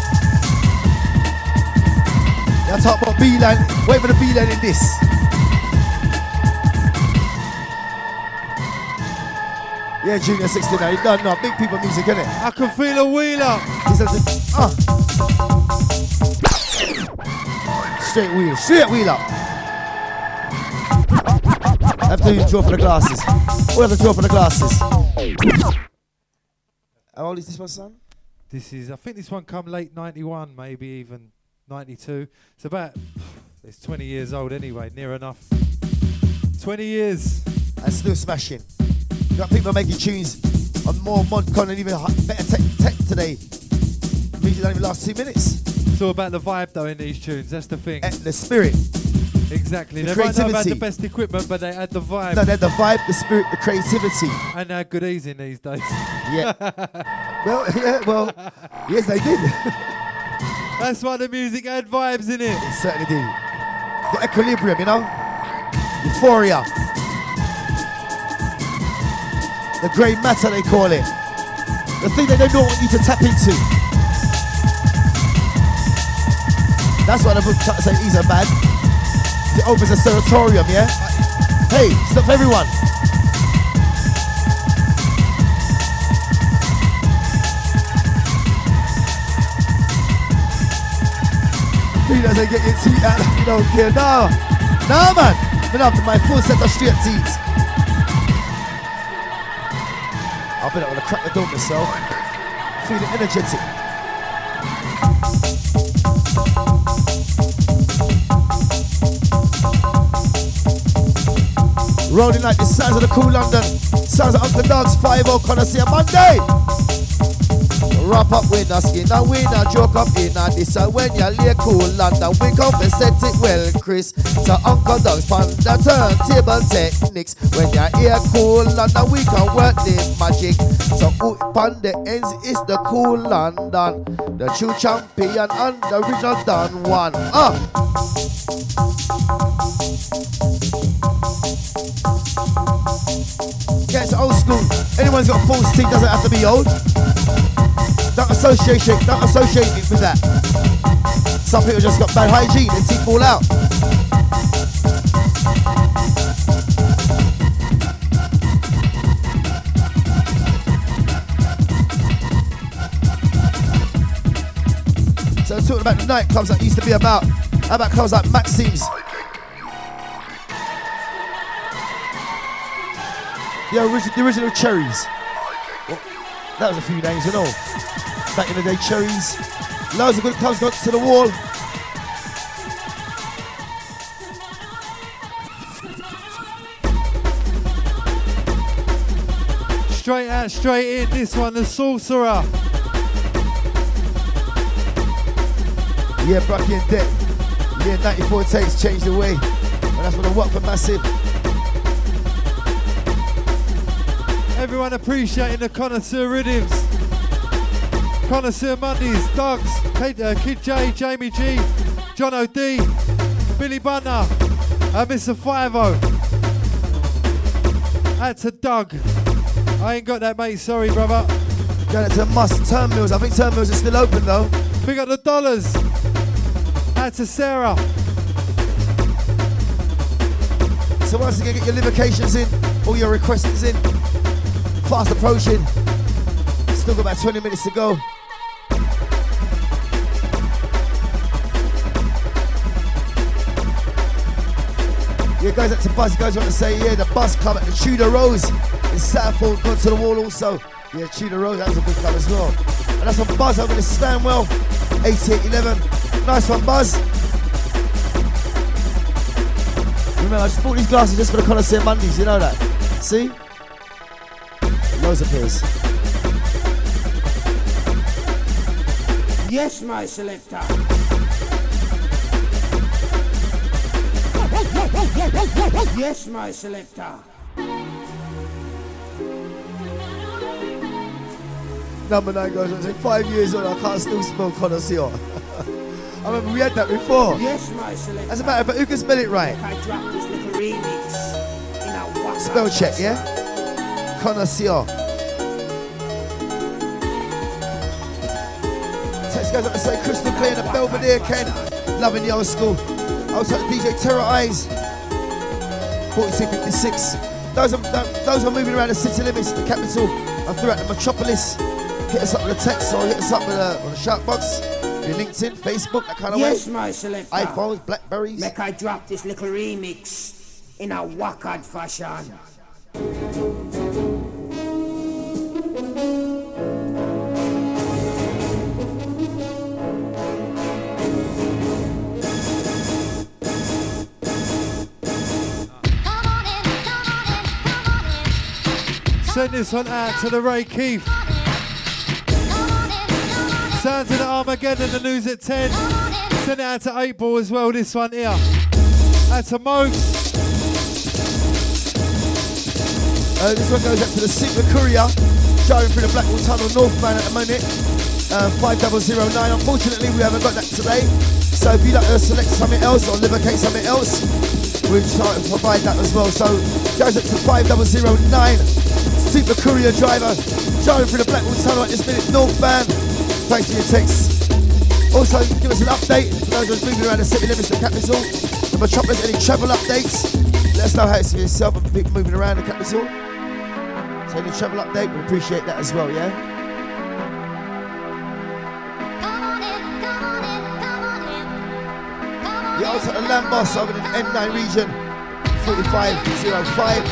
Yeah, I talk about B-Line. Wait for the B-Line in this. Yeah, Junior 69. You don't know. Big people music, innit? I can feel a wheeler. Straight wheel, straight wheel up. After you draw for the glasses. We have to draw for the glasses. How old is this one, son? This is, I think this one come late 91, maybe even 92. It's about, it's 20 years old anyway, near enough. 20 years. And still smashing. You got people making tunes on more mod con and even better tech today. Music don't even last 2 minutes. It's all about the vibe though in these tunes, that's the thing. And the spirit. Exactly. The they might not have had creativity. the best equipment, but they had the vibe. No, they had the vibe, the spirit, the creativity. And they're good easing these days. Yeah. well, yes they did. That's why the music had vibes in it. It certainly did. The equilibrium, you know? Euphoria. The grey matter, they call it. The thing that they don't want you to tap into. That's why the book try to say he's a bad. It opens a sanatorium, yeah? Hey, stop everyone. He doesn't get your teeth out, you don't care. No, no man. Been after my full set of straight teeth. I've been able to crack the door myself. Feeling energetic. Rolling like the sounds of the cool London. Sounds of Uncle Dogs, 5-0, Connoisseur Monday. Wrap up with a skin and win a joke up in a this and when you lay cool London we come and set it well Chris. So Uncle Dogs pan the turntable techniques. When you hear cool London we can work the magic. So upon the ends is the cool London, the true champion and the original Don Juan. Yeah, it's old school. Anyone's got a false teeth doesn't have to be old. Don't associate it with that. Some people just got bad hygiene, their teeth fall out. So talking about the nightclubs that used to be about. How about clubs like Maxims? The original Cherries. Well, that was a few names and all. Back in the day, Cherries. Loads of good clubs got to the wall. Straight out, straight in. This one, the Sorcerer. Yeah, Brucky and Deck. Yeah, 94 takes changed the way. And that's what I want for Massive. Everyone appreciating the Connoisseur Rhythms. Connoisseur Mondays, Dogs, Kid J, Jamie G, John O.D, Billy Bunner, and Mr. 5-0. Out to Doug. I ain't got that, mate. Sorry, brother. Going to Must Terminals. I think Terminals are still open, though. Big up the dollars. Out to Sarah. So once again, get your livocations in, all your requests in. Fast approaching. Still got about 20 minutes to go. Yeah, guys, that's a buzz. You guys want to say, yeah, the bus club at the Tudor Rose in Southport, gone to the wall also. Yeah, Tudor Rose, that was a good club as well. And that's on Buzz over the Stanwell, 8811. Nice one, Buzz. Remember, I just bought these glasses just for the Connoisseur Mondays, you know that? See? Loads of pills. Yes, my selector. Yes, my selector. Number 9 goes on, 5 years old, I can't still spell Connoisseur. I remember we had that before. Yes, my selector. As a matter of fact, who can spell it right? I dropped this little remix in a waka. Spell check, yeah? Connoisseur. Text goes up to say Crystal Clear and the Belvedere Ken. Loving the old school. Also DJ Terror Eyes. 4256. Those are moving around the city limits, the capital, and throughout the metropolis. Hit us up with a text or hit us up with on the shout box. Your LinkedIn, Facebook, that kind of way. Yes, my selector. iPhones, Blackberries. Make I drop this little remix in a wackad fashion. Send this one out to the Ray Keith. Sounds of the Armageddon, the news at 10. Send it out to 8 Ball as well, this one here. Out to Mo. This one goes out to the Super Courier, driving through the Blackwall Tunnel, Northman at the moment. 5009. Unfortunately, we haven't got that today. So if you'd like to select something else or livocate something else, we'll try to provide that as well. So goes up to 5009. Super Courier driver, driving through the Blackwall Tunnel at this minute, Northman. Thanks for your text. Also, give us an update for those of us moving around the city limits, the capital, the metropolis, any travel updates. Let us know how it's for yourself and people moving around the capital. So any travel update, we appreciate that as well, yeah? Yeah, also the land boss over in the N9 region, 4505.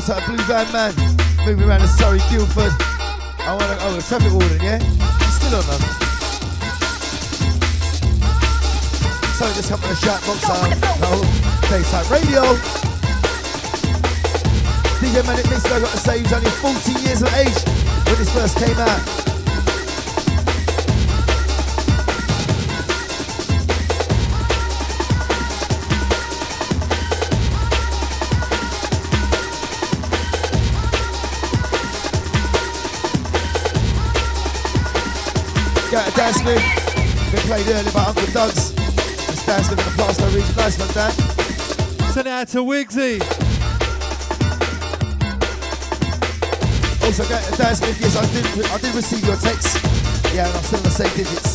to a blue van man moving around the Surrey, Guildford. I want to, the traffic warden, yeah? He's still on them. So just come on the shout box out. Daytime radio. DJ Manic Mix, I got to say, he was only 14 years of age when this first came out. Got a dance move, been played earlier by Uncle Doug's. This dance move in the Plaster region, nice one, Dan. Send it out to Wigsy. Also got a dance move, yes, I did receive your text. Yeah, and I'm still on the same digits.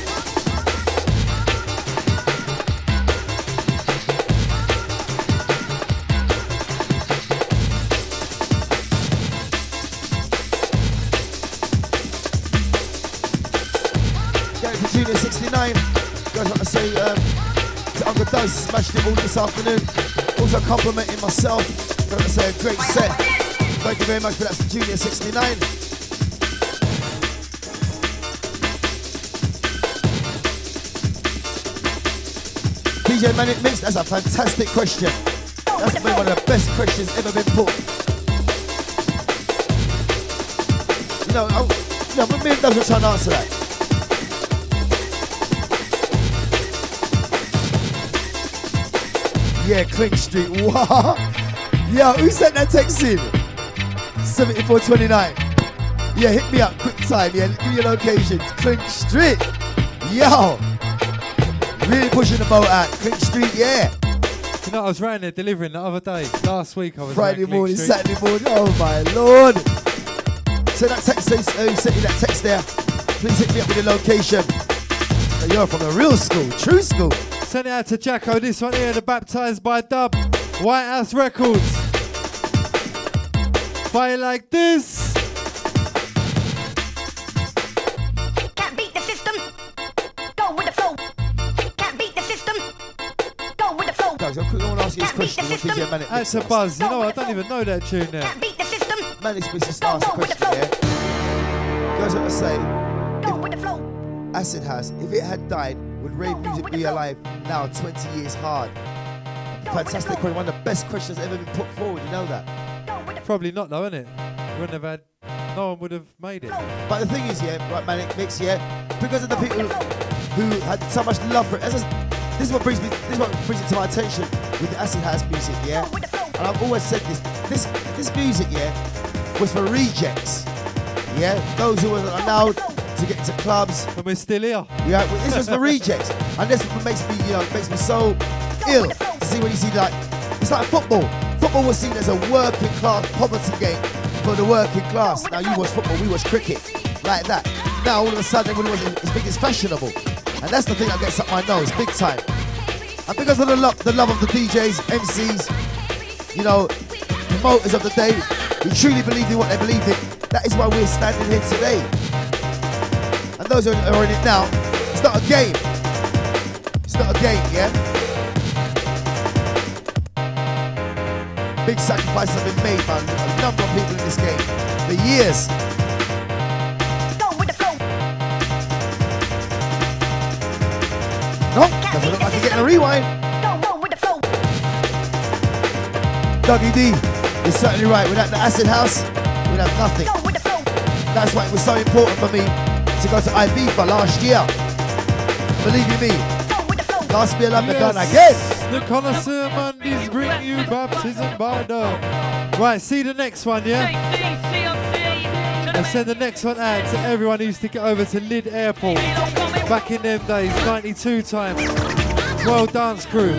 Junior 69, guys want to say to Uncle Doug, smashed it all this afternoon. Also complimenting myself, want to say a great set. Thank you very much for that, Junior 69. DJ Manic Mix, that's a fantastic question. That's been one of the best questions ever been put. You know, but me and Doug were trying to answer that. Yeah, Clink Street. Wow. Yo, who sent that text in? 7429. Yeah, hit me up, quick time. Yeah, give me your locations. Clink Street. Yo. Really pushing the boat out. Clink Street, yeah. You know, I was round there delivering the other day. Last week I was Friday around morning, Clink Street. Saturday morning. Oh my lord. So that text, who sent you that text there? Please hit me up with your location. So you're from the real school, true school. Send it out to Jacko, this one here, the Baptized by Dub, White House Records. Fire like this. Can't beat the system. Go with the flow. Can't beat the system. Go with the flow. Guys, I quickly want to ask you this question. What DJ Manic Mix That's a asked. buzz, you know, I don't even know that tune there. Can't beat the system. Manic Mix just asked a question, yeah? Guys, want to say, Go with the flow. Acid House, if it had died, would rave music be alive now, 20 years hard? Fantastic question, one of the best questions ever been put forward, you know that? Probably not though, innit? Wouldn't have had, no one would have made it. But the thing is, yeah, right, Manic Mix, yeah, because of the people who had so much love for it. This is what brings it to my attention with the Acid House music, yeah? And I've always said this music, yeah, was for rejects, yeah? Those who weren't allowed to get into clubs. And we're still here. Yeah, this was for rejects. And this makes me, makes me so ill to see when you see like, it's like football. Football was seen as a working class poverty game for the working class. Now you watch football, we watch cricket, like that. Now all of a sudden everybody think it's fashionable. And that's the thing that gets up my nose, big time. And because of the love of the DJs, MCs, promoters of the day, who truly believed in what they believed in, that is why we're standing here today. And those who are in it now, it's not a game. It's not a game, yeah? Big sacrifices have been made by a number of people in this game for years. No, doesn't look like you're getting a rewind. Dougie D is certainly right. Without the Acid House, we'd have nothing. That's why it was so important for me to go to Ibiza last year. Believe you me, last year I've done again. The Connoisseur Mondays bring you baptism by Dub. Right, see the next one, yeah? I send the next one out to everyone who used to get over to Lid Airport back in them days, 92 time. World Dance Crew.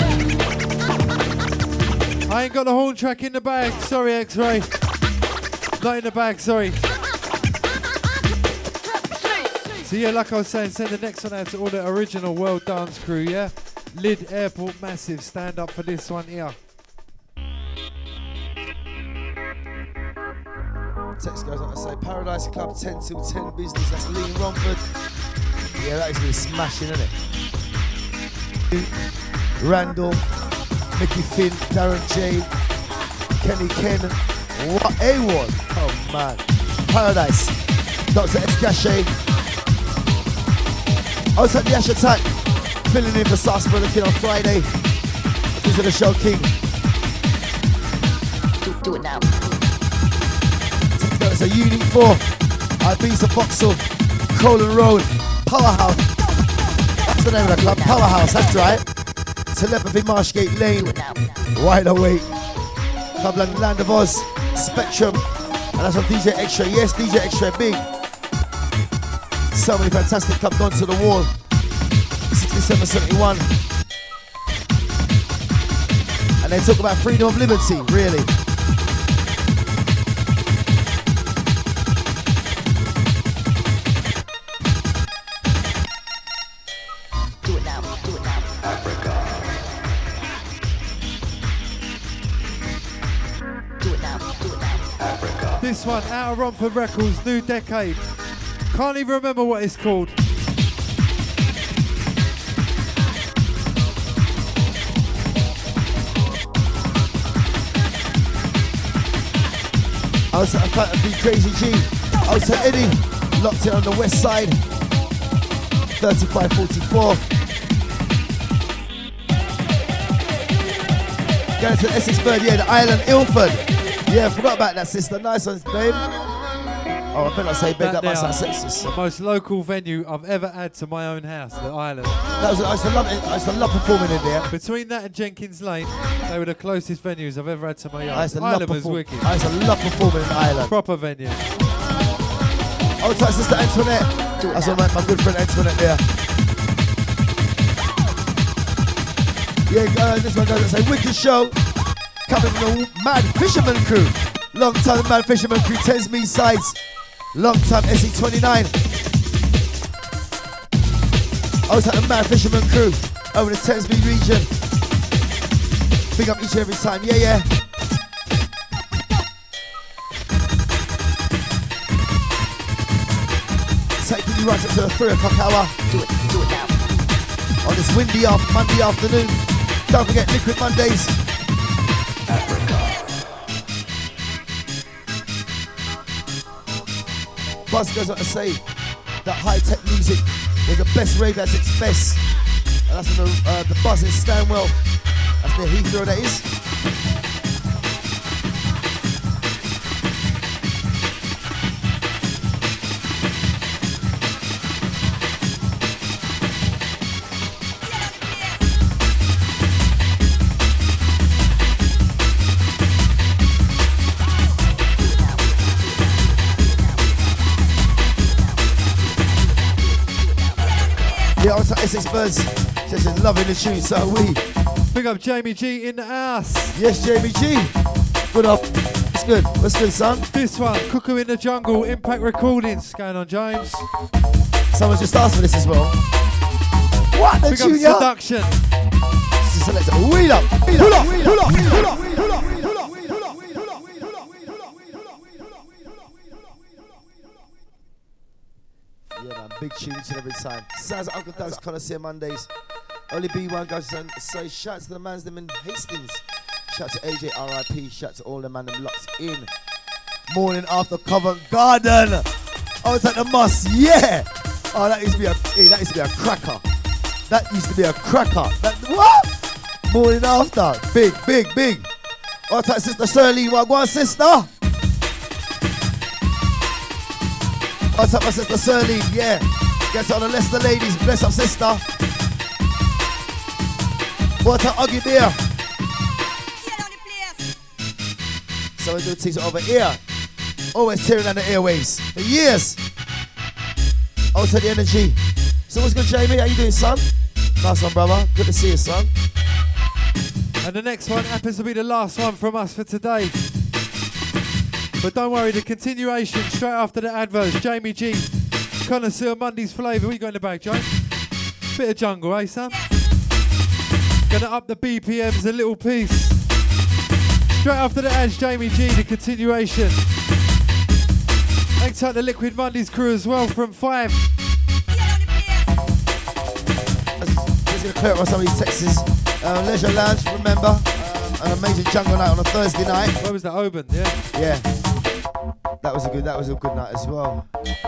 I ain't got the horn track in the bag, sorry X-Ray. Not in the bag, sorry. So yeah, like I was saying, send the next one out to all the original World Dance Crew, yeah? Lid Airport, massive, stand up for this one here. Text goes on to say, Paradise Club 10 till 10 business, that's Lee Romford. Yeah, that is me smashing, isn't it? Randall, Mickey Finn, Darren J, Kenny Ken, What a one. Oh man. Paradise. Dr. X Gachet. Outside the Ash Attack. Filling in for Sasper looking on Friday. This is the show King. Do it now. It's a Unique 4. Ibiza Vauxhall. Colin Road. Powerhouse. That's the name of the club. Powerhouse, that's right. Telepathy Marshgate Lane. Wide Awake. Clubland Land of Oz. Spectrum. And that's from DJ Extra. Yes, DJ Extra big. So many fantastic clubs gone to the wall. 67, 71. And they talk about freedom of liberty, really. Do it now. Do it now. Africa. Do it now. Do it now. Africa. This one, out of Romford Records, New Decade. Can't even remember what it's called. Outside of Phantom B, Crazy G. Outside Eddie, locked in on the west side. 3544. Going to the Essex Bird, yeah, the island, Ilford. Yeah, forgot about that, sister. Nice one, babe. Oh, I better not say babe, that might sound sexist. The most local venue I've ever had to my own house, the island. I used to love performing in there. Between that and Jenkins Lane, they were the closest venues I've ever had to my own. I used to Island was wicked. I used to love performing in the island. Proper venue. Outside sister Antoinette. That's all my good friend Antoinette there. Yeah, this one goes and say, wicked show. Coming from the Mad Fisherman crew. Long time Mad Fisherman crew, Thamesmead sides. Long time SE29. Outside the Mad Fisherman crew. Over the Thamesmead region. Big up each and every time, yeah, yeah. Taking you right up to the 3 o'clock hour. Do it now. On this windy Monday afternoon. Don't forget Liquid Mondays. Africa. Buzz goes on to say that high-tech music was the best rave at its best. And that's from the Buzz in Stanwell. That's the Heathrow, that is. Yeah, also Essex Birds, just loving the tune, so are we. Big up Jamie G in the house. Yes, Jamie G. Good up. What's good? What's good, son? This one, Cuckoo in the Jungle, Impact Recordings. Going on, James. Someone just asked for this as well. What? The Big junior? up Seduction. This is selector. Wheel up. Pull up. Pull up. Pull up. Yeah, man, big tune each and every time. Sounds like Uncle Doug's Connoisseur Mondays. Only B1 goes and so shout to the man's them in Hastings. Shout to AJ RIP. Shout to all the man them locked in. Morning after Covent Garden. Oh, it's at the Moss. Yeah. Oh, that used to be a cracker. That used to be a cracker. What? Morning after. Big. Oh, it's at Sister Shirley. What go on, sister? What's up, my sister Sirleen? Yeah. Get to all the Leicester ladies. Bless up, sister. What's up, Uggy Beer? So we do things over here. Always tearing down the airwaves. For years. Also the energy. So what's good, Jamie? How you doing, son? Nice one, brother. Good to see you, son. And the next one happens to be the last one from us for today. But don't worry, the continuation straight after the adverts. Jamie G, Connoisseur Monday's Flavour. What you got in the bag, James? Bit of jungle, eh, son? Gonna up the BPMs a little piece. Straight after the ads, Jamie G, the continuation. Thanks out the Liquid Mondays crew as well from 5. Just gonna clear up on some of these texts. Leisure Lounge, remember. an amazing jungle night on a Thursday night. Where was that? Oban, yeah. Yeah. That was a good night as well.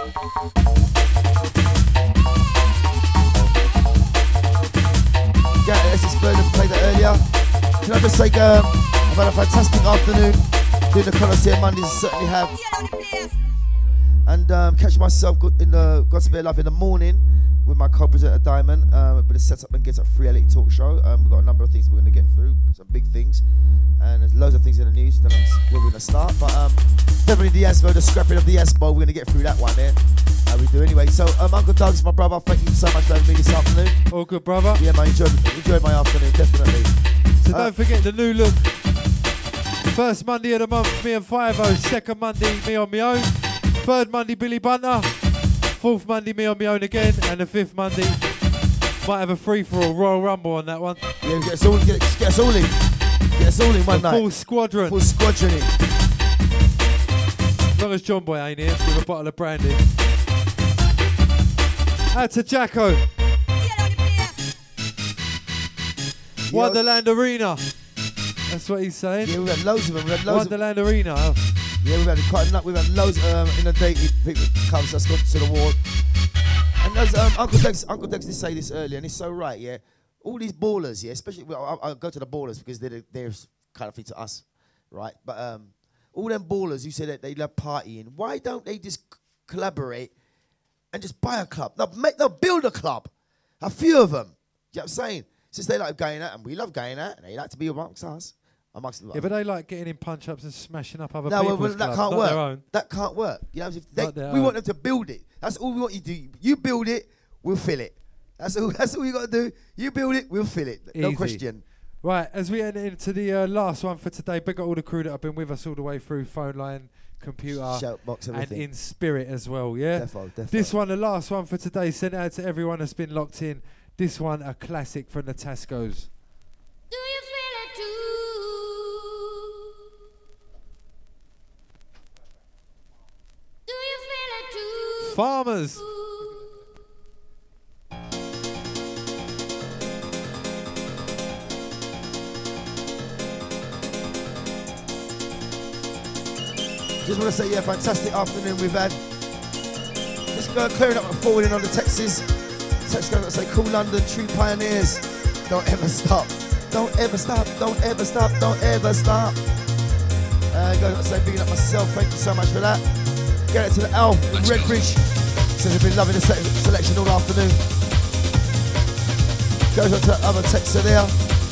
Yeah, Essex Burnham played that earlier. Can I just say, I've had a fantastic afternoon doing the Coliseum Mondays, certainly have. And catch myself in the Godspeed Live in the morning with my co-presenter Diamond, with a Set Up and Get Up reality talk show. We've got a number of things we're going to get through, some big things, and there's loads of things in the news. Don't know where we're going to start, but definitely the Asbo, the scrapping of the Asbo. We're going to get through that one there. We do anyway. So Uncle Doug's my brother. Thank you so much for having me this afternoon. All good, brother. Yeah, man, enjoyed my afternoon, definitely. So don't forget the new look. First Monday of the month, me and 5-0. Second Monday, me on my own. Third Monday, Billy Bunter. Fourth Monday, me on my own again. And the fifth Monday, might have a free-for-all Royal Rumble on that one. Yeah, get us all in. Get us all in one night. Full squadron. Full squadron in. As long as John Boy ain't here, with a bottle of brandy. Out to Jacko. Wonderland Arena. That's what he's saying. Yeah, we've had loads of them. Wonderland Arena. Yeah, we've had quite enough. We've had loads inundated people comes that's got to the wall. And as Uncle Dex did say this earlier, and it's so right, yeah. All these ballers, yeah, especially I'll go to the ballers because they're kind of thing to us, right? But all them ballers who say that they love partying, why don't they just collaborate and just buy a club? They'll build a club. A few of them. You know what I'm saying? Since they like going out, and we love going out, and they like to be amongst us. Yeah, but they like getting in punch-ups and smashing up other people's clubs. That can't work. That can't work. You know, we want them to build it. That's all we want you to do. You build it, we'll fill it. That's all you got to do. You build it, we'll fill it. No Easy. question. Right, as we enter into the last one for today, big up all the crew that have been with us all the way through, phone line, computer, Shoutbox, and everything. in spirit as well, yeah? Defo. This one, the last one for today, sent out to everyone that's been locked in. This one, a classic from the Tascos. Do you feel it too? Do you feel it too? Farmers. Just want to say, yeah, fantastic afternoon we've had. Just clearing up and forwarding on the texts. Text going to say, cool London, true pioneers. Don't ever stop. Don't ever stop. Don't ever stop. Don't ever stop. Going to say, bigging up myself. Thank you so much for that. Get it to the L in Redbridge. Says they've been loving the selection all afternoon. Goes on to the other texter there.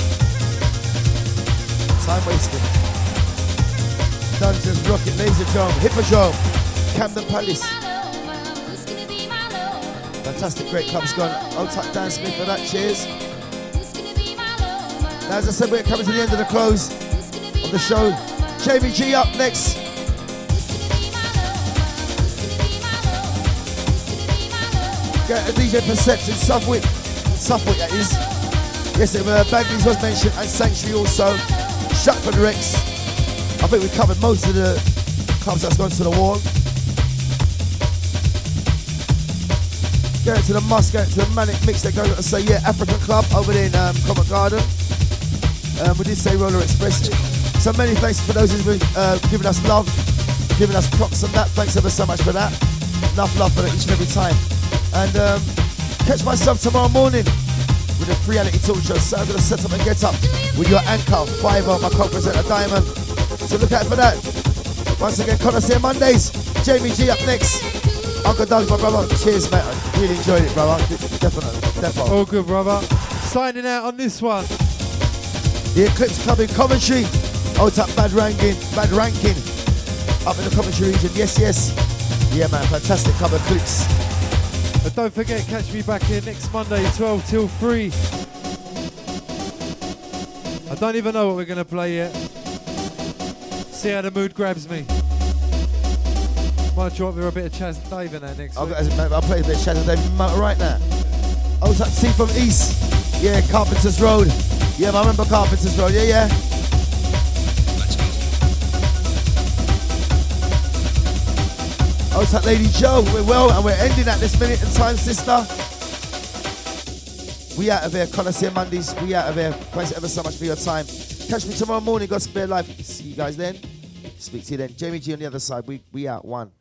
Time wasted. Dungeons, Rocket, Laserdrome, Hippodrome, Camden Palace. Fantastic, great clubs gone. Old Tuck Dan Smith for that, cheers. Now, as I said, we're coming to the end of the close of the show. Jamie G up next. Get a DJ Perception, Suffolk that is. Yes, Bagley's was mentioned, and Sanctuary also. Shutford Rex. I think we covered most of the clubs that's gone to the wall. Get it to the Musk, get it to the Manic Mix that goes on to say, yeah, African Club over there in Covent Garden. We did say Roller Express. So many thanks for those who've been giving us love, giving us props on that. Thanks ever so much for that. Enough love for it each and every time. And catch myself tomorrow morning with a reality talk show. So I'm going to set up and get up with your anchor, Fiverr, my co-presenter Diamond. So look out for that. Once again, Coliseum Mondays. Jamie G up next. Uncle Doug's my brother. Cheers, mate. I really enjoyed it, brother. Definitely. All good, brother. Signing out on this one. The Eclipse Club in Coventry. Old Tuck bad ranking. Up in the Coventry region. Yes. Yeah, man. Fantastic club, Eclipse. But don't forget, catch me back here next Monday, 12 till 3. I don't even know what we're going to play yet. See how the mood grabs me. Might drop me a bit of Chaz and Dave in there next week. I'll play a bit of Chaz and Dave right now. Old Tuck C from East. Yeah, Carpenter's Road. Yeah, I remember Carpenter's Road. Yeah. Old Tuck Lady Joe. We're well, and we're ending at this minute in time, sister. We out of here, Coliseum Mondays. We out of here. Thanks ever so much for your time. Catch me tomorrow morning, Gospel Live. See you guys then. Speak to you then. Jamie G on the other side. We out. One.